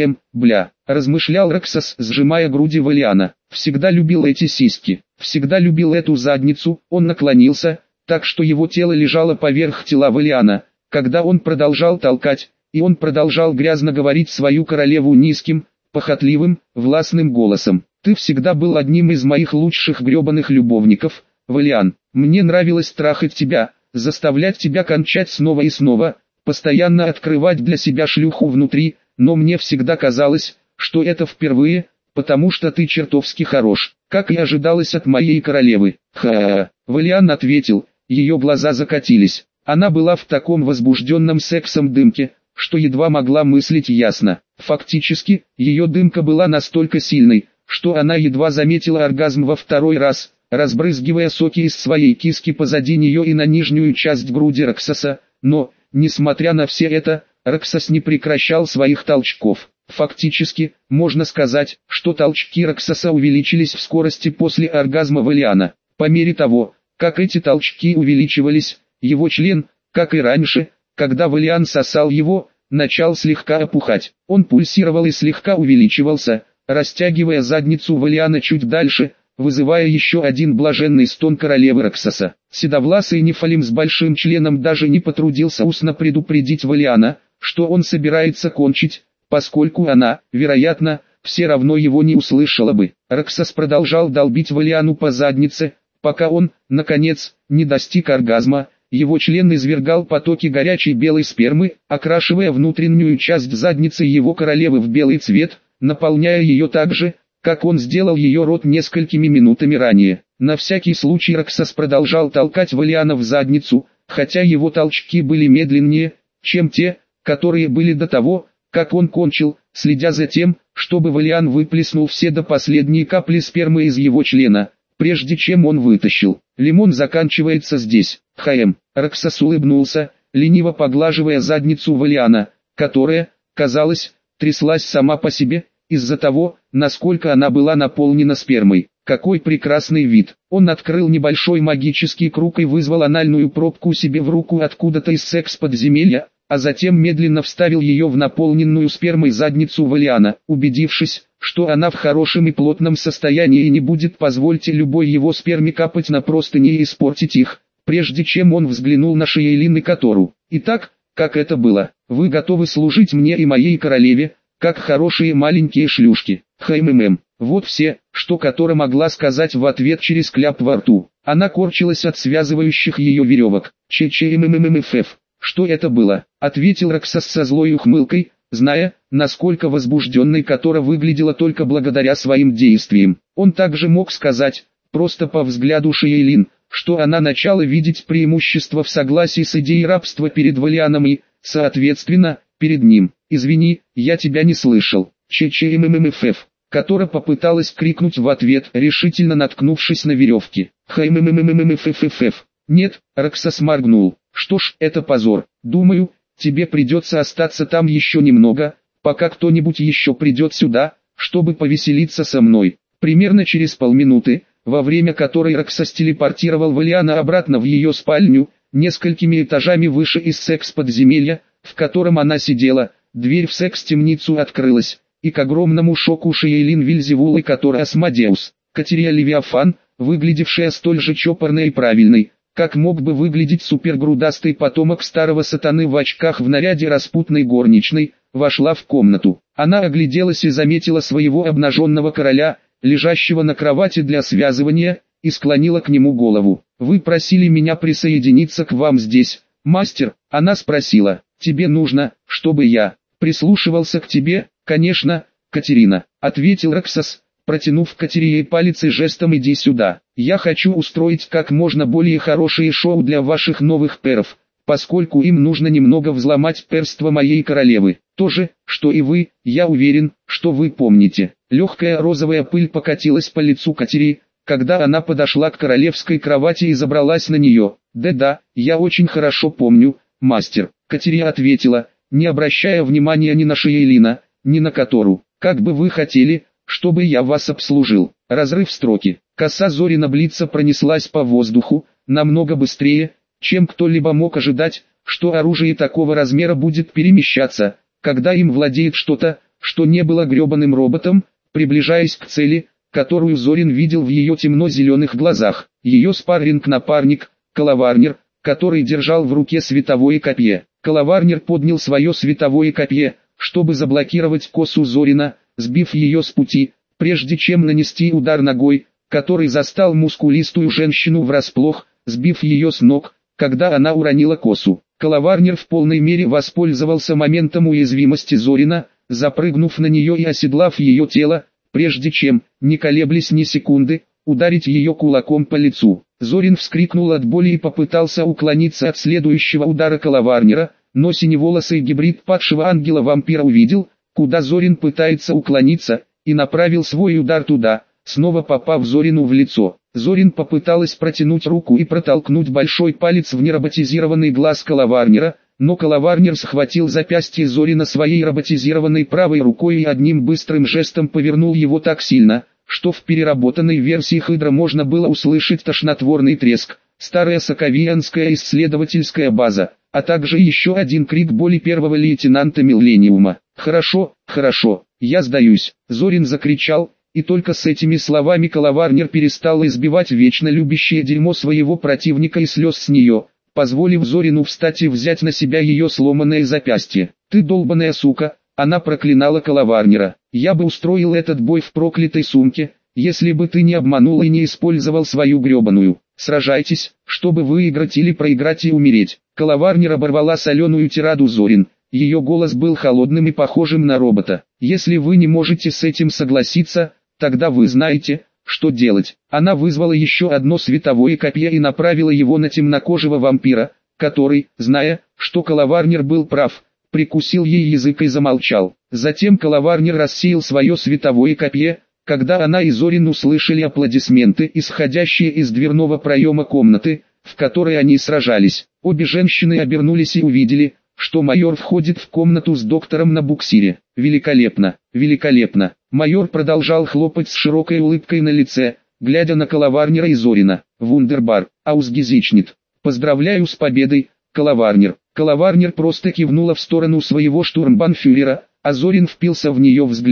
Бля, размышлял Роксос, сжимая груди Валиана. Всегда любил эти сиськи, всегда любил эту задницу. Он наклонился, так что его тело лежало поверх тела Валиана, когда он продолжал толкать, и он продолжал грязно говорить свою королеву низким, похотливым, властным голосом. «Ты всегда был одним из моих лучших гребаных любовников, Валиан. Мне нравилось трахать тебя, заставлять тебя кончать снова и снова, постоянно открывать для себя шлюху внутри, но мне всегда казалось, что это впервые, потому что ты чертовски хорош, как и ожидалось от моей королевы». «Ха-ха-ха», Валиан ответил, ее глаза закатились. Она была в таком возбужденном сексом дымке, что едва могла мыслить ясно. Фактически, ее дымка была настолько сильной, что она едва заметила оргазм во второй раз, разбрызгивая соки из своей киски позади нее и на нижнюю часть груди Роксоса. Но, несмотря на все это, Роксос не прекращал своих толчков. Фактически, можно сказать, что толчки Роксоса увеличились в скорости после оргазма Валиана. По мере того, как эти толчки увеличивались, его член, как и раньше, когда Валиан сосал его, начал слегка опухать. Он пульсировал и слегка увеличивался, растягивая задницу Валиана чуть дальше, вызывая еще один блаженный стон королевы Роксоса. Седовласый Нефалим с большим членом даже не потрудился устно предупредить Валиана, что он собирается кончить, поскольку она, вероятно, все равно его не услышала бы. Роксос продолжал долбить Валиану по заднице, пока он, наконец, не достиг оргазма. Его член извергал потоки горячей белой спермы, окрашивая внутреннюю часть задницы его королевы в белый цвет, наполняя ее так же, как он сделал ее рот несколькими минутами ранее. На всякий случай Роксос продолжал толкать Валиана в задницу, хотя его толчки были медленнее, чем те, которые были до того, как он кончил, следя за тем, чтобы Валиан выплеснул все до последней капли спермы из его члена, прежде чем он вытащил. Лимон заканчивается здесь. Роксос улыбнулся, лениво поглаживая задницу Валиана, которая, казалось, тряслась сама по себе, из-за того, насколько она была наполнена спермой. Какой прекрасный вид! Он открыл небольшой магический круг и вызвал анальную пробку себе в руку откуда-то из секс-подземелья, а затем медленно вставил ее в наполненную спермой задницу Валиана. Убедившись, что она в хорошем и плотном состоянии и не будет позволить любой его сперме капать на простыни и испортить их, прежде чем он взглянул на Шейлин и Котору. Итак, как это было? Вы готовы служить мне и моей королеве, как хорошие маленькие шлюшки. Вот все, что Котора могла сказать в ответ через кляп во рту. Она корчилась от связывающих ее веревок. Что это было? Ответил Роксас со злой ухмылкой, зная, насколько возбужденной Котора выглядела только благодаря своим действиям. Он также мог сказать, просто по взгляду Шейлин, что она начала видеть преимущество в согласии с идеей рабства перед Валианом и, соответственно, перед ним. «Извини, я тебя не слышал». Котора попыталась крикнуть в ответ, решительно наткнувшись на веревки. «Нет», Роксас моргнул. «Что ж, это позор. Думаю, тебе придется остаться там еще немного, пока кто-нибудь еще придет сюда, чтобы повеселиться со мной». Примерно через полминуты, во время которой Роксас телепортировал Валиана обратно в ее спальню, несколькими этажами выше из секс-подземелья, в котором она сидела, дверь в секс-темницу открылась, и к огромному шоку Шейлин Вильзевулы, которая Асмодеус, Катерия Левиафан, выглядевшая столь же чопорной и правильной, как мог бы выглядеть супергрудастый потомок старого сатаны в очках в наряде распутной горничной, вошла в комнату. Она огляделась и заметила своего обнаженного короля, лежащего на кровати для связывания, и склонила к нему голову. «Вы просили меня присоединиться к вам здесь, мастер?» Она спросила. «Тебе нужно, чтобы я прислушивался к тебе?» «Конечно, Катерина», — ответил Роксас, протянув Катерии палец и жестом «иди сюда». «Я хочу устроить как можно более хорошее шоу для ваших новых перов, поскольку им нужно немного взломать перство моей королевы. То же, что и вы, я уверен, что вы помните». Легкая розовая пыль покатилась по лицу Катерии, когда она подошла к королевской кровати и забралась на нее. «Да-да, я очень хорошо помню, мастер», — Катерия ответила, не обращая внимания ни на Шейлина, ни на Котору. «Как бы вы хотели, чтобы я вас обслужил?» Разрыв строки. Коса Зорина Блица пронеслась по воздуху, намного быстрее, чем кто-либо мог ожидать, что оружие такого размера будет перемещаться, когда им владеет что-то, что не было гребаным роботом, приближаясь к цели, которую Зорин видел в ее темно-зеленых глазах. Ее спарринг-напарник, Калаварнер, который держал в руке световое копье. Калаварнер поднял свое световое копье, чтобы заблокировать косу Зорина, сбив ее с пути, прежде чем нанести удар ногой, который застал мускулистую женщину врасплох, сбив ее с ног, когда она уронила косу. Калаварнер в полной мере воспользовался моментом уязвимости Зорина, запрыгнув на нее и оседлав ее тело, прежде чем, не колеблясь ни секунды, ударить ее кулаком по лицу. Зорин вскрикнул от боли и попытался уклониться от следующего удара Калаварнера, но синеволосый гибрид падшего ангела-вампира увидел, куда Зорин пытается уклониться, и направил свой удар туда, снова попав Зорину в лицо. Зорин попыталась протянуть руку и протолкнуть большой палец в нероботизированный глаз Калаварнера, но Калаварнер схватил запястье Зорина своей роботизированной правой рукой и одним быстрым жестом повернул его так сильно, что в переработанной версии Хидра можно было услышать тошнотворный треск. Старая Соковианская исследовательская база, а также еще один крик боли первого лейтенанта Миллениума. «Хорошо, хорошо, я сдаюсь», — Зорин закричал, и только с этими словами Калаварнер перестал избивать вечно любящее дерьмо своего противника и слез с нее, позволив Зорину встать и взять на себя ее сломанное запястье. «Ты долбаная сука», — она проклинала Калаварнера. «Я бы устроил этот бой в проклятой сумке, если бы ты не обманул и не использовал свою гребаную. Сражайтесь, чтобы выиграть или проиграть и умереть». Калаварнер оборвала соленую тираду Зорин. Ее голос был холодным и похожим на робота. «Если вы не можете с этим согласиться, тогда вы знаете, что делать». Она вызвала еще одно световое копье и направила его на темнокожего вампира, который, зная, что Калаварнер был прав, прикусил ей язык и замолчал. Затем Калаварнер рассеял свое световое копье, когда она и Зорин услышали аплодисменты, исходящие из дверного проема комнаты, в которой они сражались. Обе женщины обернулись и увидели, что майор входит в комнату с доктором на буксире. «Великолепно, великолепно!» Майор продолжал хлопать с широкой улыбкой на лице, глядя на Калаварнера и Зорина. «Вундербар, аусгезичнит! Поздравляю с победой, Калаварнер!» Калаварнер просто кивнула в сторону своего штурмбанфюрера, а Зорин впился в нее взглядом.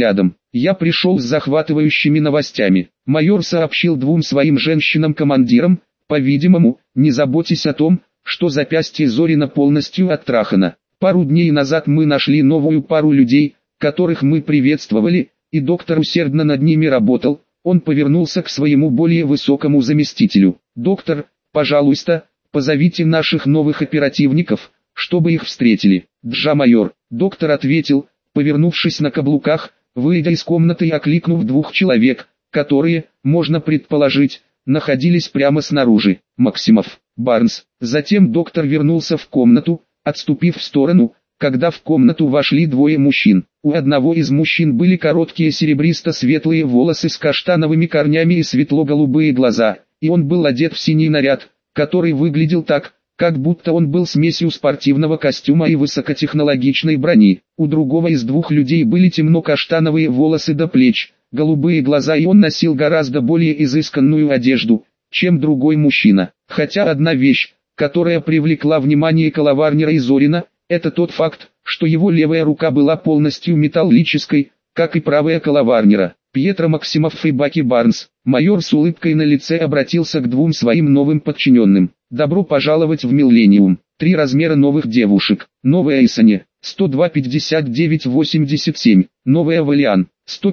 Я пришел с захватывающими новостями. Майор сообщил двум своим женщинам-командирам, по-видимому, не заботьтесь о том, что запястье Зорина полностью оттрахано. Пару дней назад мы нашли новую пару людей, которых мы приветствовали, и доктор усердно над ними работал. Он повернулся к своему более высокому заместителю. «Доктор, пожалуйста, позовите наших новых оперативников, чтобы их встретили». «Джа, майор», доктор ответил, повернувшись на каблуках, выйдя из комнаты и окликнув двух человек, которые, можно предположить, находились прямо снаружи. «Максимов, Барнс». Затем доктор вернулся в комнату, отступив в сторону, когда в комнату вошли двое мужчин. У одного из мужчин были короткие серебристо-светлые волосы с каштановыми корнями и светло-голубые глаза, и он был одет в синий наряд, который выглядел так, как будто он был смесью спортивного костюма и высокотехнологичной брони. У другого из двух людей были темно-каштановые волосы до плеч, голубые глаза, и он носил гораздо более изысканную одежду, чем другой мужчина. Хотя одна вещь, которая привлекла внимание Коловарнера и Зорина, это тот факт, что его левая рука была полностью металлической, как и правая Коловарнера. Пьетро Максимов и Баки Барнс. Майор с улыбкой на лице обратился к двум своим новым подчиненным. «Добро пожаловать в Миллениум. 3 размера новых девушек. Новая Исане, 102-59-87. Новая Валиан,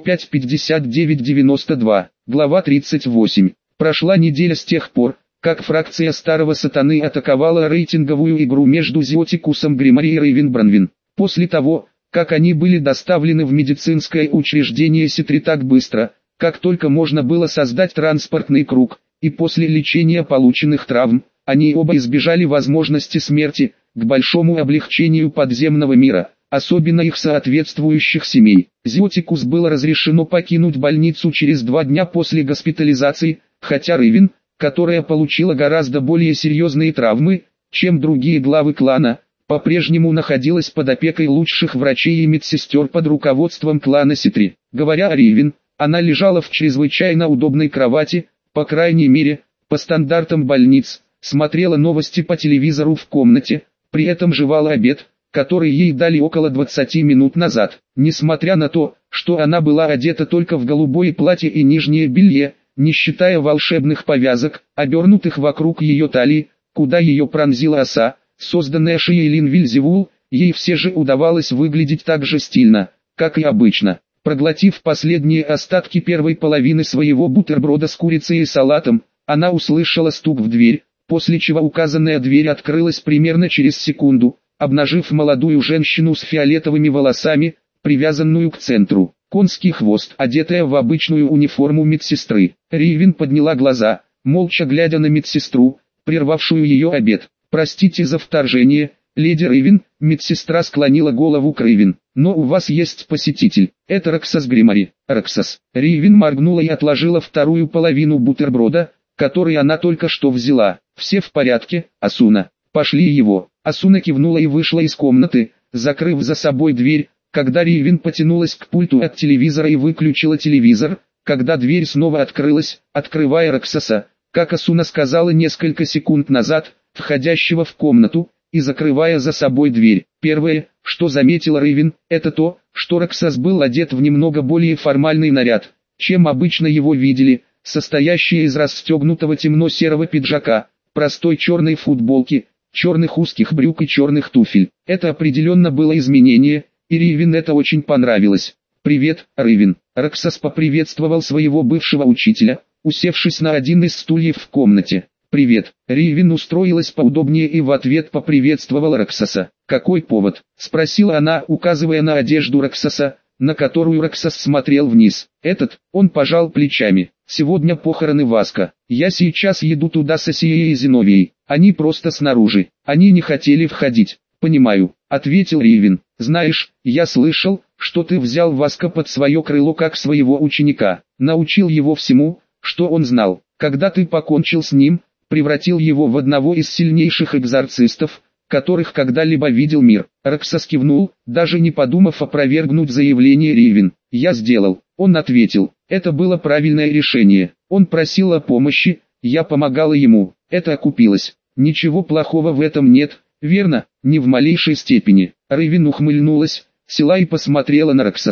105-59-92. Глава 38. Прошла неделя с тех пор, как фракция Старого Сатаны атаковала рейтинговую игру между Зиотикусом Гримари и Рейвен Бранвин. После того, как они были доставлены в медицинское учреждение Ситри так быстро, как только можно было создать транспортный круг, и после лечения полученных травм, они оба избежали возможности смерти, к большому облегчению подземного мира, особенно их соответствующих семей. Зиотикус было разрешено покинуть больницу через 2 дня после госпитализации, хотя Рейвен, которая получила гораздо более серьезные травмы, чем другие главы клана, по-прежнему находилась под опекой лучших врачей и медсестер под руководством клана Ситри. Говоря о Рейвен, она лежала в чрезвычайно удобной кровати, по крайней мере, по стандартам больниц, смотрела новости по телевизору в комнате, при этом жевала обед, который ей дали около 20 минут назад. Несмотря на то, что она была одета только в голубое платье и нижнее белье, не считая волшебных повязок, обернутых вокруг ее талии, куда ее пронзила оса, созданная Шиелин Вильзевул, ей все же удавалось выглядеть так же стильно, как и обычно. Проглотив последние остатки первой половины своего бутерброда с курицей и салатом, она услышала стук в дверь, после чего указанная дверь открылась примерно через секунду, обнажив молодую женщину с фиолетовыми волосами, привязанную к центру. Конский хвост, одетая в обычную униформу медсестры. Рейвен подняла глаза, молча глядя на медсестру, прервавшую ее обед. «Простите за вторжение, леди Рейвен», медсестра склонила голову к Рейвен. «Но у вас есть посетитель, это Роксас Гримари». «Роксас». Рейвен моргнула и отложила вторую половину бутерброда, который она только что взяла. «Все в порядке, Асуна?» «Пошли его». Асуна кивнула и вышла из комнаты, закрыв за собой дверь. Когда Рейвен потянулась к пульту от телевизора и выключила телевизор, когда дверь снова открылась, открывая Роксаса, как Асуна сказала несколько секунд назад, входящего в комнату, и закрывая за собой дверь. Первое, что заметила Рейвен, это то, что Роксас был одет в немного более формальный наряд, чем обычно его видели, состоящий из расстегнутого темно-серого пиджака, простой черной футболки, черных узких брюк и черных туфель. Это определенно было изменение, и Рейвен это очень понравилось. «Привет, Рейвен». Роксас поприветствовал своего бывшего учителя, усевшись на один из стульев в комнате. «Привет». Рейвен устроилась поудобнее и в ответ поприветствовала Роксаса. «Какой повод?» – спросила она, указывая на одежду Роксаса, на которую Роксас смотрел вниз. Он пожал плечами. «Сегодня похороны Васка. Я сейчас еду туда с Осией и Зиновией. Они просто снаружи. Они не хотели входить». «Понимаю», — ответил Рейвен. «Знаешь, я слышал, что ты взял Васка под свое крыло как своего ученика, научил его всему, что он знал. Когда ты покончил с ним, превратил его в одного из сильнейших экзорцистов, которых когда-либо видел мир». Роксас кивнул, даже не подумав опровергнуть заявление Рейвен. «Я сделал», — он ответил. «Это было правильное решение. Он просил о помощи, я помогала ему. Это окупилось. Ничего плохого в этом нет, верно?» «Ни в малейшей степени». Рейвен ухмыльнулась, села и посмотрела на Роксаса.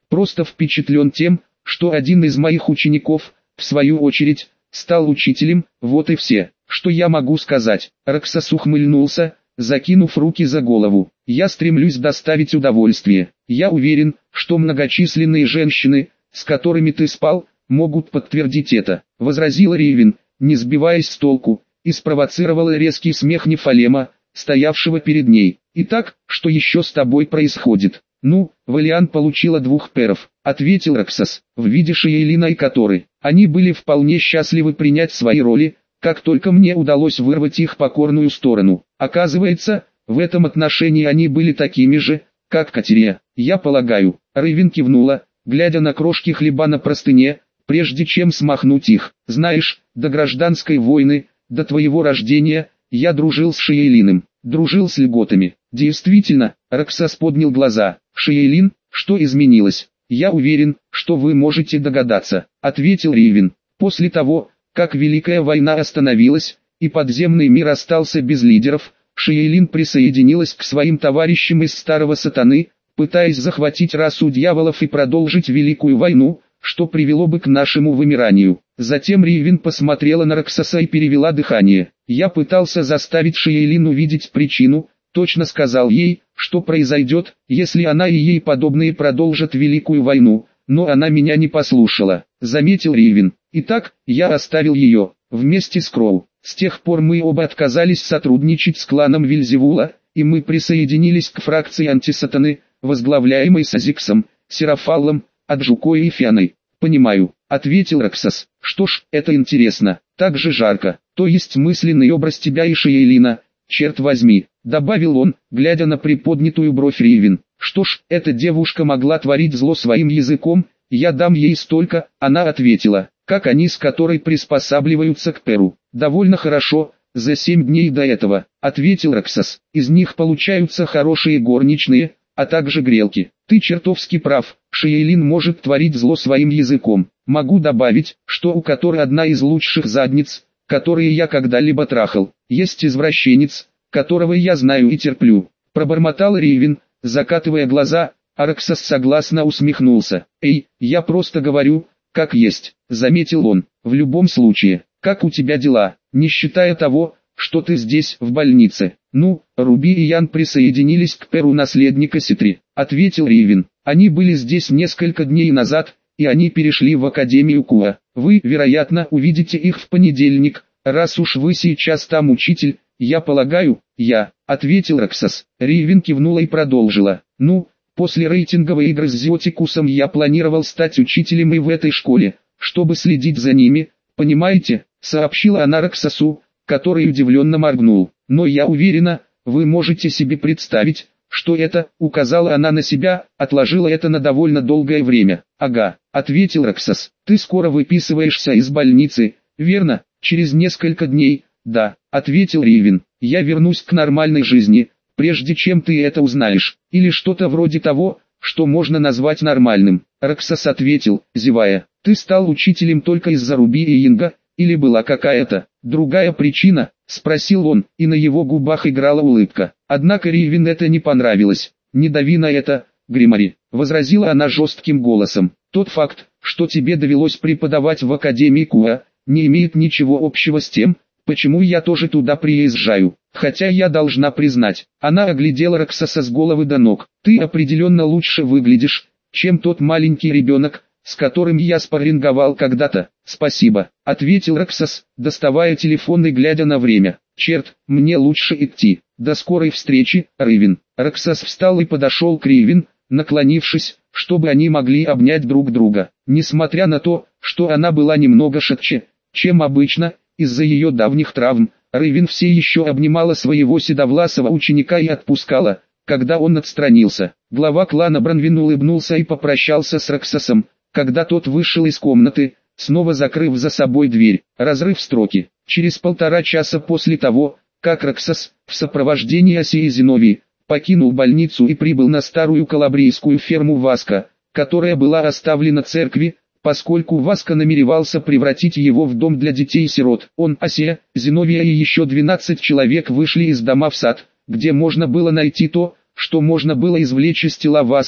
просто впечатлен тем, что один из моих учеников, в свою очередь, стал учителем, вот и все, что я могу сказать. Раксас ухмыльнулся, закинув руки за голову. Я стремлюсь доставить удовольствие. Я уверен, что многочисленные женщины, с которыми ты спал, могут подтвердить это, возразил Ривин, не сбиваясь с толку, и спровоцировала резкий смех Нефалема, стоявшего перед ней. «Итак, что еще с тобой происходит?» «Ну, Валиан получила 2 перов», — ответил Раксас, в виде Шиейлина и Которы. Они были вполне счастливы принять свои роли, как только мне удалось вырвать их покорную сторону. Оказывается, в этом отношении они были такими же, как Катерия. Я полагаю, Ривин кивнула, глядя на крошки хлеба на простыне, прежде чем смахнуть их. Знаешь, до гражданской войны, до твоего рождения, я дружил с Шиейлином, дружил с льготами. Действительно, Раксас поднял глаза. Шиейлин, что изменилось? Я уверен, что вы можете догадаться, ответил Ривин. После того, как Великая война остановилась, и подземный мир остался без лидеров, Шиейлин присоединилась к своим товарищам из Старого Сатаны, пытаясь захватить расу дьяволов и продолжить Великую войну, что привело бы к нашему вымиранию. Затем Ривин посмотрела на Раксаса и перевела дыхание. Я пытался заставить Шиейлин увидеть причину, точно сказал ей, что произойдет, если она и ей подобные продолжат Великую войну, но она меня не послушала, заметил Ривин. Итак, я оставил ее, вместе с Кроу. С тех пор мы оба отказались сотрудничать с кланом Вельзевула, и мы присоединились к фракции антисатаны, возглавляемой Сазиксом, Серафаллом, Аджукой и Фианой. «Понимаю», — ответил Раксас. «Что ж, это интересно, так же жарко, то есть мысленный образ тебя и Шиейлина, черт возьми», — добавил он, глядя на приподнятую бровь Ривин. «Что ж, эта девушка могла творить зло своим языком, я дам ей столько», — она ответила, «как они с которой приспосабливаются к перу». «Довольно хорошо, за 7 дней до этого», — ответил Раксас. «Из них получаются хорошие горничные, а также грелки». «Ты чертовски прав, Шиейлин может творить зло своим языком. Могу добавить, что у которой одна из лучших задниц, которые я когда-либо трахал. Есть извращенец, которого я знаю и терплю», — пробормотал Ривин, закатывая глаза, а Раксас согласно усмехнулся. «Эй, я просто говорю, как есть», — заметил он. «В любом случае, как у тебя дела, не считая того, что ты здесь, в больнице?» «Ну, Руби и Ян присоединились к перу наследника Ситри», — ответил Ривин. «Они были здесь несколько дней назад, и они перешли в Академию Куа. Вы, вероятно, увидите их в понедельник, раз уж вы сейчас там учитель, я полагаю». «Я», — ответил Раксас. Ривин кивнула и продолжила. «Ну, после рейтинговой игры с Зиотикусом я планировал стать учителем и в этой школе, чтобы следить за ними, понимаете?» — сообщила она Раксасу, который удивленно моргнул. «Но я уверена, вы можете себе представить, что это», — указала она на себя, отложила это на довольно долгое время. «Ага», — ответил Раксас. «Ты скоро выписываешься из больницы, верно? Через несколько дней». «Да», — ответил Ривин. «Я вернусь к нормальной жизни, прежде чем ты это узнаешь, или что-то вроде того, что можно назвать нормальным». Раксас ответил, зевая. «Ты стал учителем только из-за Руби и Инга, или была какая-то другая причина?» — спросил он, и на его губах играла улыбка. Однако Ривин это не понравилось. «Не дави на это, Гримари», — возразила она жестким голосом. «Тот факт, что тебе довелось преподавать в Академии Куа, не имеет ничего общего с тем, почему я тоже туда приезжаю. Хотя я должна признать». Она оглядела Раксаса с головы до ног. «Ты определенно лучше выглядишь, чем тот маленький ребенок, с которым я спарринговал когда-то». «Спасибо», — ответил Раксас, доставая телефон и глядя на время. «Черт, мне лучше идти. До скорой встречи, Ривин». Раксас встал и подошел к Ривин, наклонившись, чтобы они могли обнять друг друга. Несмотря на то, что она была немного шатче, чем обычно, из-за ее давних травм, Ривин все еще обнимала своего седовласого ученика и отпускала, когда он отстранился. Глава клана Бранвин улыбнулся и попрощался с Раксасом, когда тот вышел из комнаты, снова закрыв за собой дверь. Разрыв строки. Через 1,5 часа после того, как Раксас, в сопровождении Асии Зиновии, покинул больницу и прибыл на старую калабрийскую ферму Васка, которая была оставлена церкви, поскольку Васка намеревался превратить его в дом для детей-сирот. Он, Асия, Зиновия и еще 12 человек вышли из дома в сад, где можно было найти то, что можно было извлечь из тела Васка,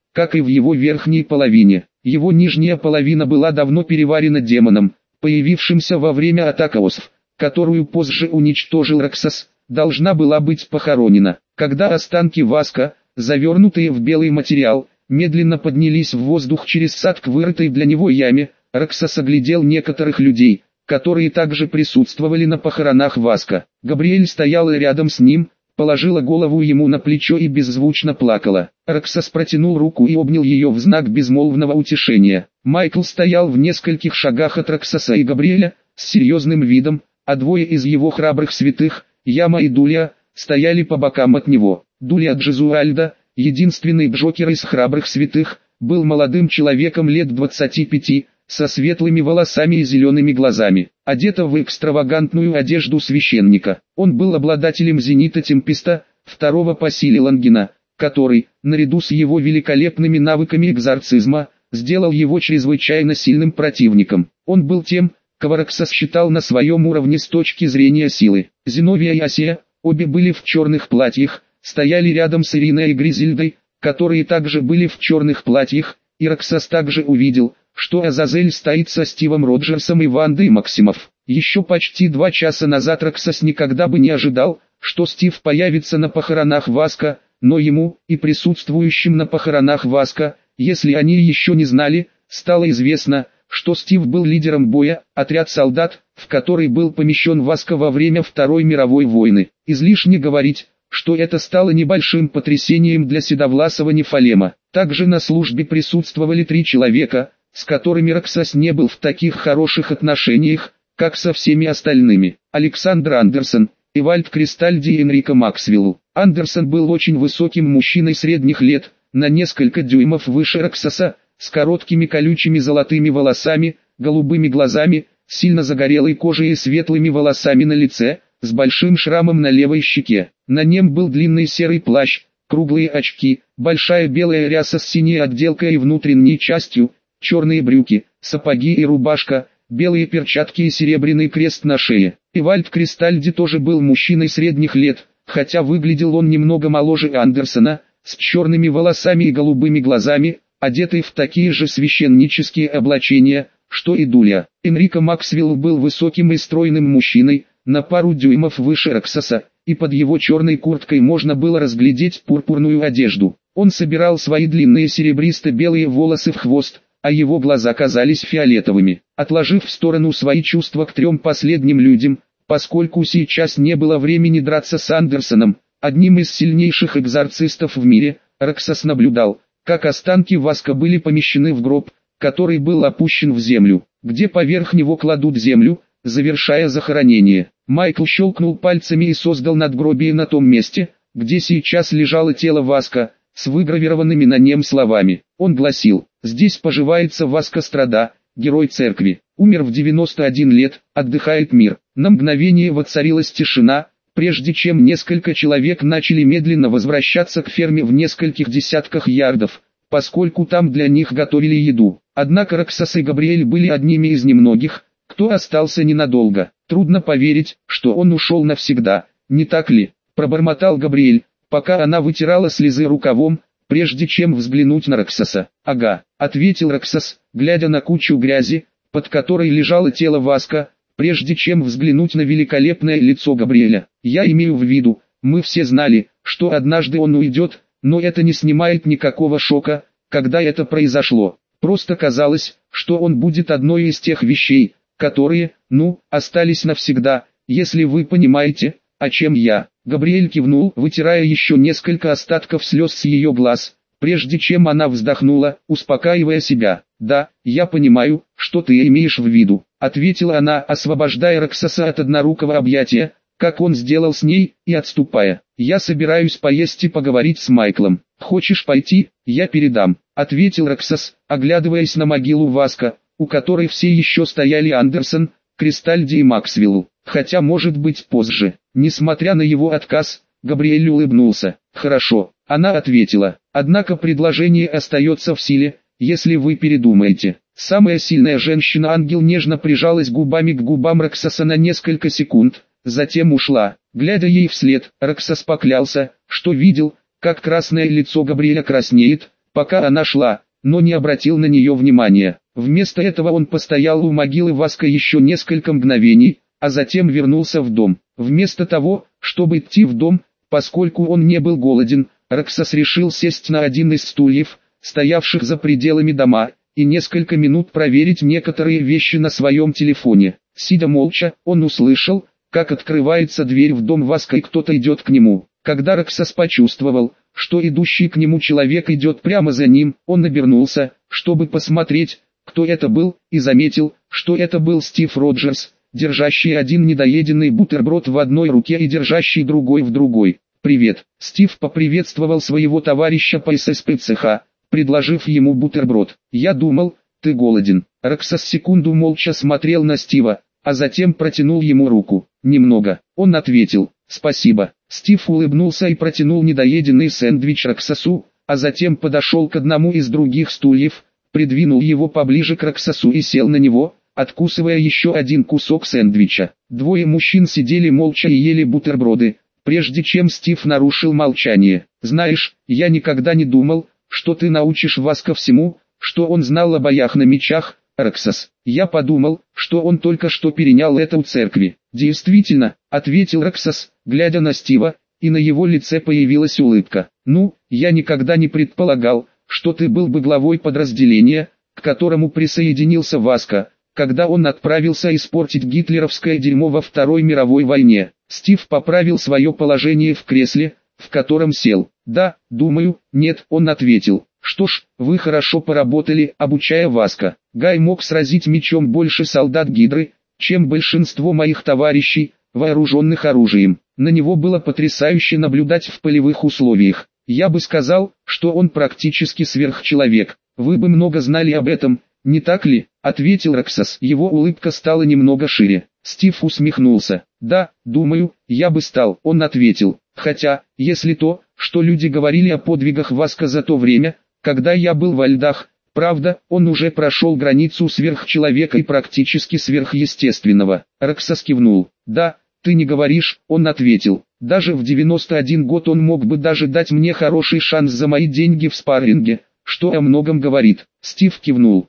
как и в его верхней половине. Его нижняя половина была давно переварена демоном, появившимся во время атак осв, которую позже уничтожил Раксас, должна была быть похоронена. Когда останки Васка, завернутые в белый материал, медленно поднялись в воздух через сад к вырытой для него яме, Раксас оглядел некоторых людей, которые также присутствовали на похоронах Васка. Габриэль стояла рядом с ним, положила голову ему на плечо и беззвучно плакала. Раксас протянул руку и обнял ее в знак безмолвного утешения. Майкл стоял в нескольких шагах от Раксаса и Габриэля, с серьезным видом, а двое из его храбрых святых, Яма и Дулия, стояли по бокам от него. Дулия Джезуальда, единственный Джокер из храбрых святых, был молодым человеком лет 25, со светлыми волосами и зелеными глазами, одета в экстравагантную одежду священника. Он был обладателем Зенита Темпеста, второго по силе Лангина, который, наряду с его великолепными навыками экзорцизма, сделал его чрезвычайно сильным противником. Он был тем, кого Раксас считал на своем уровне с точки зрения силы. Зиновия и Асия, обе были в черных платьях, стояли рядом с Ириной и Гризильдой, которые также были в черных платьях, и Раксас также увидел, что Азазель стоит со Стивом Роджерсом и Вандой Максимов. Еще почти 2 часа назад Раксас никогда бы не ожидал, что Стив появится на похоронах Васка, но ему, и присутствующим на похоронах Васка, если они еще не знали, стало известно, что Стив был лидером боя, отряд солдат, в который был помещен Васка во время Второй мировой войны. Излишне говорить, что это стало небольшим потрясением для седовласого Нефалема. Также на службе присутствовали 3 человека, с которыми Раксас не был в таких хороших отношениях, как со всеми остальными. Александр Андерсон, Эвальд Кристальди и Энрико Максвелл. Андерсон был очень высоким мужчиной средних лет, на несколько дюймов выше Раксаса, с короткими колючими золотыми волосами, голубыми глазами, сильно загорелой кожей и светлыми волосами на лице, с большим шрамом на левой щеке. На нем был длинный серый плащ, круглые очки, большая белая ряса с синей отделкой и внутренней частью, черные брюки, сапоги и рубашка, белые перчатки и серебряный крест на шее. Эвальд Кристальди тоже был мужчиной средних лет, хотя выглядел он немного моложе Андерсона, с черными волосами и голубыми глазами, одетый в такие же священнические облачения, что и Дулия. Энрико Максвелл был высоким и стройным мужчиной, на пару дюймов выше Раксаса, и под его черной курткой можно было разглядеть пурпурную одежду. Он собирал свои длинные серебристо-белые волосы в хвост, а его глаза казались фиолетовыми. Отложив в сторону свои чувства к 3 последним людям, поскольку сейчас не было времени драться с Андерсоном, одним из сильнейших экзорцистов в мире, Раксас наблюдал, как останки Васка были помещены в гроб, который был опущен в землю, где поверх него кладут землю, завершая захоронение. Майкл щелкнул пальцами и создал надгробие на том месте, где сейчас лежало тело Васка, с выгравированными на нем словами. Он гласил: «Здесь поживается Васка Страда, герой церкви, умер в 91 лет, отдыхает мир». На мгновение воцарилась тишина, прежде чем несколько человек начали медленно возвращаться к ферме в нескольких десятках ярдов, поскольку там для них готовили еду. Однако Раксас и Габриэль были одними из немногих, кто остался ненадолго. «Трудно поверить, что он ушел навсегда, не так ли?» – пробормотал Габриэль, пока она вытирала слезы рукавом, прежде чем взглянуть на Раксаса. «Ага», – ответил Раксас, глядя на кучу грязи, под которой лежало тело Васка, прежде чем взглянуть на великолепное лицо Габриэля. «Я имею в виду, мы все знали, что однажды он уйдет, но это не снимает никакого шока, когда это произошло. Просто казалось, что он будет одной из тех вещей, которые, остались навсегда, если вы понимаете, о чем я». Габриэль кивнул, вытирая еще несколько остатков слез с ее глаз, прежде чем она вздохнула, успокаивая себя. «Да, я понимаю, что ты имеешь в виду», — ответила она, освобождая Раксаса от однорукого объятия, как он сделал с ней, и отступая. «Я собираюсь поесть и поговорить с Майклом. Хочешь пойти, я передам», — ответил Раксас, оглядываясь на могилу Васка, у которой все еще стояли Андерсон, Кристальди и Максвелл, хотя может быть позже. Несмотря на его отказ, Габриэль улыбнулся. «Хорошо», — она ответила, — «однако предложение остается в силе, если вы передумаете». Самая сильная женщина-ангел нежно прижалась губами к губам Раксаса на несколько секунд, затем ушла. Глядя ей вслед, Раксас поклялся, что видел, как красное лицо Габриэля краснеет, пока она шла, но не обратил на нее внимания. Вместо этого он постоял у могилы Васка еще несколько мгновений, а затем вернулся в дом. Вместо того, чтобы идти в дом, поскольку он не был голоден, Роксос решил сесть на один из стульев, стоявших за пределами дома, и несколько минут проверить некоторые вещи на своем телефоне. Сидя молча, он услышал, как открывается дверь в дом Васка и кто-то идет к нему. Когда Роксос почувствовал, что идущий к нему человек идет прямо за ним, он обернулся, чтобы посмотреть, кто это был, и заметил, что это был Стив Роджерс, держащий один недоеденный бутерброд в одной руке и держащий другой в другой. «Привет!» Стив поприветствовал своего товарища по ССПЦХ, предложив ему бутерброд. «Я думал, ты голоден». Роксос секунду молча смотрел на Стива, а затем протянул ему руку. «Немного», он ответил. «Спасибо». Стив улыбнулся и протянул недоеденный сэндвич Роксосу, а затем подошел к одному из других стульев, придвинул его поближе к Роксосу и сел на него, откусывая еще один кусок сэндвича. Двое мужчин сидели молча и ели бутерброды, прежде чем Стив нарушил молчание. «Знаешь, я никогда не думал, что ты научишь Васка всему, что он знал о боях на мечах, Роксос. Я подумал, что он только что перенял это у церкви». «Действительно», — ответил Роксос, глядя на Стива, и на его лице появилась улыбка. «Ну, я никогда не предполагал, что ты был бы главой подразделения, к которому присоединился Васка, когда он отправился испортить гитлеровское дерьмо во Второй мировой войне». Стив поправил свое положение в кресле, в котором сел. «Да, думаю, нет», он ответил. «Что ж, вы хорошо поработали, обучая Васка. Гай мог сразить мечом больше солдат Гидры, чем большинство моих товарищей, вооруженных оружием. На него было потрясающе наблюдать в полевых условиях. Я бы сказал, что он практически сверхчеловек. Вы бы много знали об этом, не так ли?» — ответил Роксос. Его улыбка стала немного шире. Стив усмехнулся. «Да, думаю, я бы стал», — он ответил. «Хотя, если то, что люди говорили о подвигах Васка за то время, когда я был во льдах, правда, он уже прошел границу сверхчеловека и практически сверхъестественного». Роксос кивнул. «Да, ты не говоришь», — он ответил. «Даже в 91 год он мог бы даже дать мне хороший шанс за мои деньги в спарринге, что о многом говорит». Стив кивнул.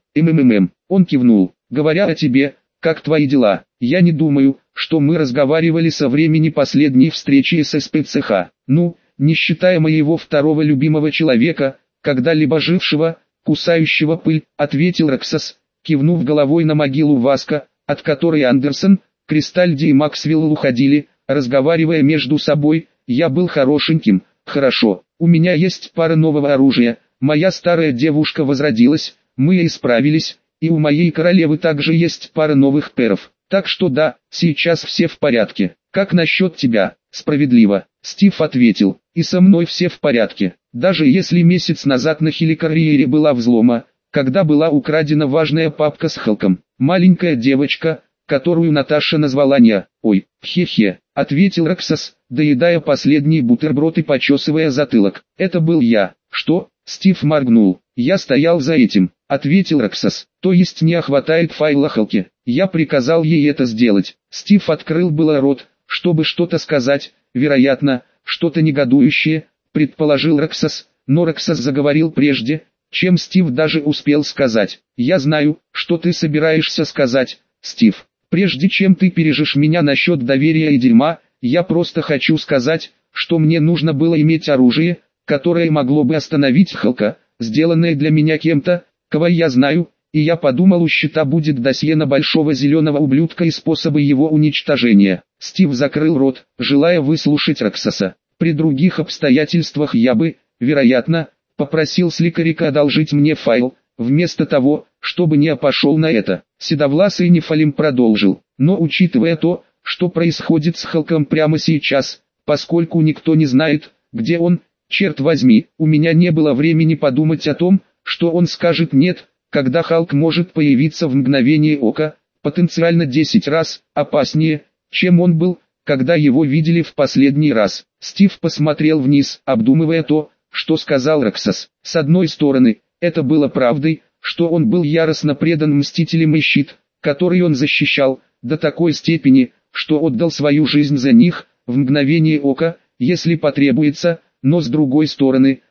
Он кивнул. «Говоря о тебе, как твои дела? Я не думаю, что мы разговаривали со времени последней встречи с СПЦХ. Ну, не считая моего второго любимого человека, когда-либо жившего, кусающего пыль», — ответил Роксос, кивнув головой на могилу Васка, от которой Андерсон, Кристальди и Максвелл уходили, разговаривая между собой. «Я был хорошеньким, хорошо, у меня есть пара нового оружия, моя старая девушка возродилась, мы исправились, и у моей королевы также есть пара новых перов. Так что да, сейчас все в порядке. Как насчет тебя?» «Справедливо», — Стив ответил, — «и со мной все в порядке. Даже если месяц назад на хеликарьере была взлома, когда была украдена важная папка с Халком, маленькая девочка, которую Наташа назвала Ня». «Ой, хе-хе», — ответил Роксос, доедая последний бутерброд и почесывая затылок. «Это был я». «Что?» — Стив моргнул. «Я стоял за этим», — ответил Роксос. «То есть не хватает файла Халки. Я приказал ей это сделать». Стив открыл было рот, чтобы что-то сказать, вероятно, что-то негодующее, предположил Роксос, но Роксос заговорил прежде, чем Стив даже успел сказать. «Я знаю, что ты собираешься сказать, Стив. Прежде чем ты пережишь меня насчет доверия и дерьма, я просто хочу сказать, что мне нужно было иметь оружие, которое могло бы остановить Халка, сделанное для меня кем-то, кого я знаю, и я подумал, у щита будет досье на большого зеленого ублюдка и способы его уничтожения». Стив закрыл рот, желая выслушать Роксоса. «При других обстоятельствах я бы, вероятно, попросил Сликарика одолжить мне файл, вместо того, чтобы не пошел на это». Седовласый Нефалим продолжил. «Но учитывая то, что происходит с Халком прямо сейчас, поскольку никто не знает, где он, черт возьми, у меня не было времени подумать о том, что он скажет «нет», когда Халк может появиться в мгновение ока, потенциально 10 раз опаснее, чем он был, когда его видели в последний раз». Стив посмотрел вниз, обдумывая то, что сказал Роксос. С одной стороны, это было правдой, что он был яростно предан Мстителям и щит, который он защищал, до такой степени, что отдал свою жизнь за них, в мгновение ока, если потребуется, но с другой стороны,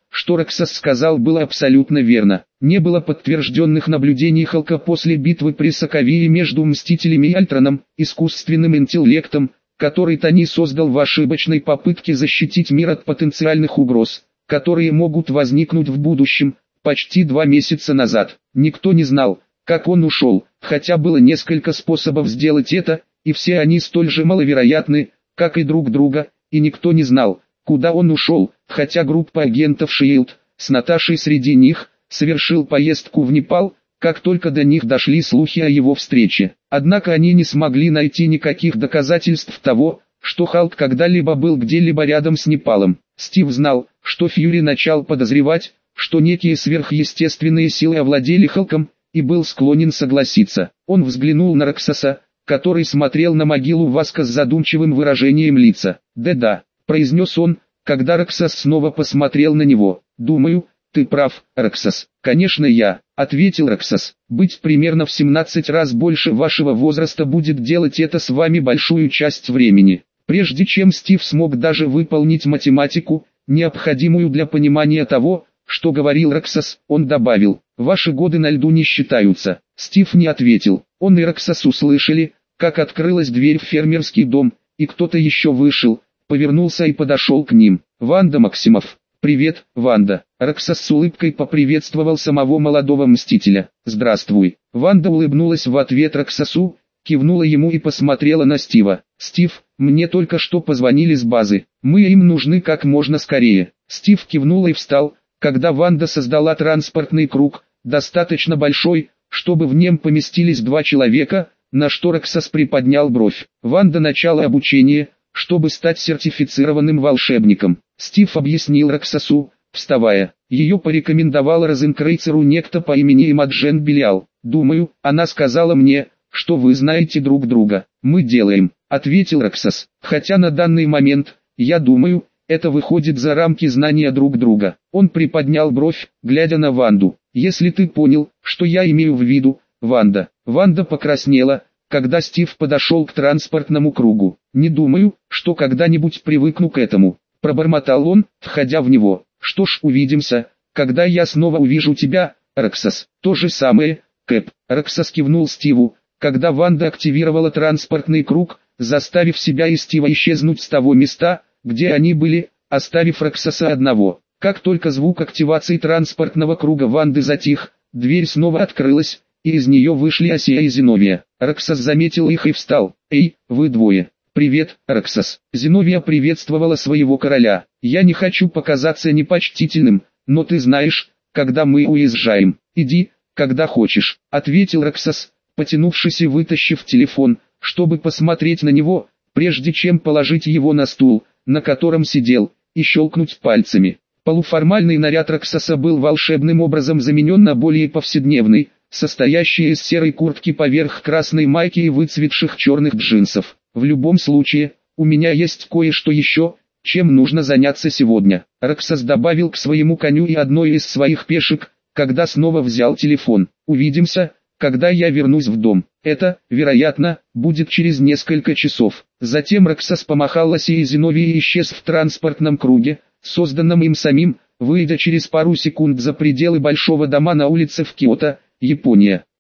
что Роксос сказал, было абсолютно верно. Не было подтвержденных наблюдений Халка после битвы при Соковии между Мстителями и Альтроном, искусственным интеллектом, который Тони создал в ошибочной попытке защитить мир от потенциальных угроз, которые могут возникнуть в будущем, почти 2 месяца назад. Никто не знал, как он ушел, хотя было несколько способов сделать это, и все они столь же маловероятны, как и друг друга, и никто не знал, куда он ушел, хотя группа агентов S.H.I.E.L.D., с Наташей среди них, совершил поездку в Непал, как только до них дошли слухи о его встрече. Однако они не смогли найти никаких доказательств того, что Халк когда-либо был где-либо рядом с Непалом. Стив знал, что Фьюри начал подозревать, что некие сверхъестественные силы овладели Халком, и был склонен согласиться. Он взглянул на Роксоса, который смотрел на могилу Васка с задумчивым выражением лица. «Да-да», — произнес он, когда Роксос снова посмотрел на него. «Думаю, ты прав, Роксос». «Конечно я», — ответил Роксос. «Быть примерно в 17 раз больше вашего возраста будет делать это с вами большую часть времени». Прежде чем Стив смог даже выполнить математику, необходимую для понимания того, что говорил Роксос, он добавил: «Ваши годы на льду не считаются». Стив не ответил. Он и Роксос услышали, как открылась дверь в фермерский дом, и кто-то еще вышел, повернулся и подошел к ним. «Ванда Максимов». «Привет, Ванда». Роксос с улыбкой поприветствовал самого молодого Мстителя. «Здравствуй». Ванда улыбнулась в ответ Роксосу, кивнула ему и посмотрела на Стива. «Стив, мне только что позвонили с базы. Мы им нужны как можно скорее». Стив кивнул и встал, когда Ванда создала транспортный круг, достаточно большой, чтобы в нем поместились 2 человека, на что Роксос приподнял бровь. Ванда начала обучение, чтобы стать сертифицированным волшебником. Стив объяснил Роксосу, вставая. Ее порекомендовал Розенкрейцеру некто по имени Имаджен Белиал. «Думаю, она сказала мне, что вы знаете друг друга». «Мы делаем», — ответил Роксос. «Хотя на данный момент, я думаю, это выходит за рамки знания друг друга». Он приподнял бровь, глядя на Ванду. «Если ты понял, что я имею в виду, Ванда». Ванда покраснела, когда Стив подошел к транспортному кругу. «Не думаю, что когда-нибудь привыкну к этому», — пробормотал он, входя в него. «Что ж, увидимся, когда я снова увижу тебя, Роксос». «То же самое, Кэп». Роксос кивнул Стиву, когда Ванда активировала транспортный круг, заставив себя и Стива исчезнуть с того места, где они были, оставив Роксоса одного. Как только звук активации транспортного круга Ванды затих, дверь снова открылась, и из нее вышли Асия и Зиновия. Роксос заметил их и встал. «Эй, вы двое!» «Привет, Роксос!» Зиновия приветствовала своего короля. «Я не хочу показаться непочтительным, но ты знаешь, когда мы уезжаем. Иди, когда хочешь», — ответил Роксос, потянувшись и вытащив телефон, чтобы посмотреть на него, прежде чем положить его на стул, на котором сидел, и щелкнуть пальцами. Полуформальный наряд Роксоса был волшебным образом заменен на более повседневный, состоящий из серой куртки поверх красной майки и выцветших черных джинсов. «В любом случае, у меня есть кое-что еще, чем нужно заняться сегодня». Роксос добавил к своему коню и одной из своих пешек, когда снова взял телефон. «Увидимся, когда я вернусь в дом. Это, вероятно, будет через несколько часов». Затем Роксос помахал Асе и Зиновии и исчез в транспортном круге, созданном им самим, выйдя через пару секунд за пределы большого дома на улице в Киото, Япония.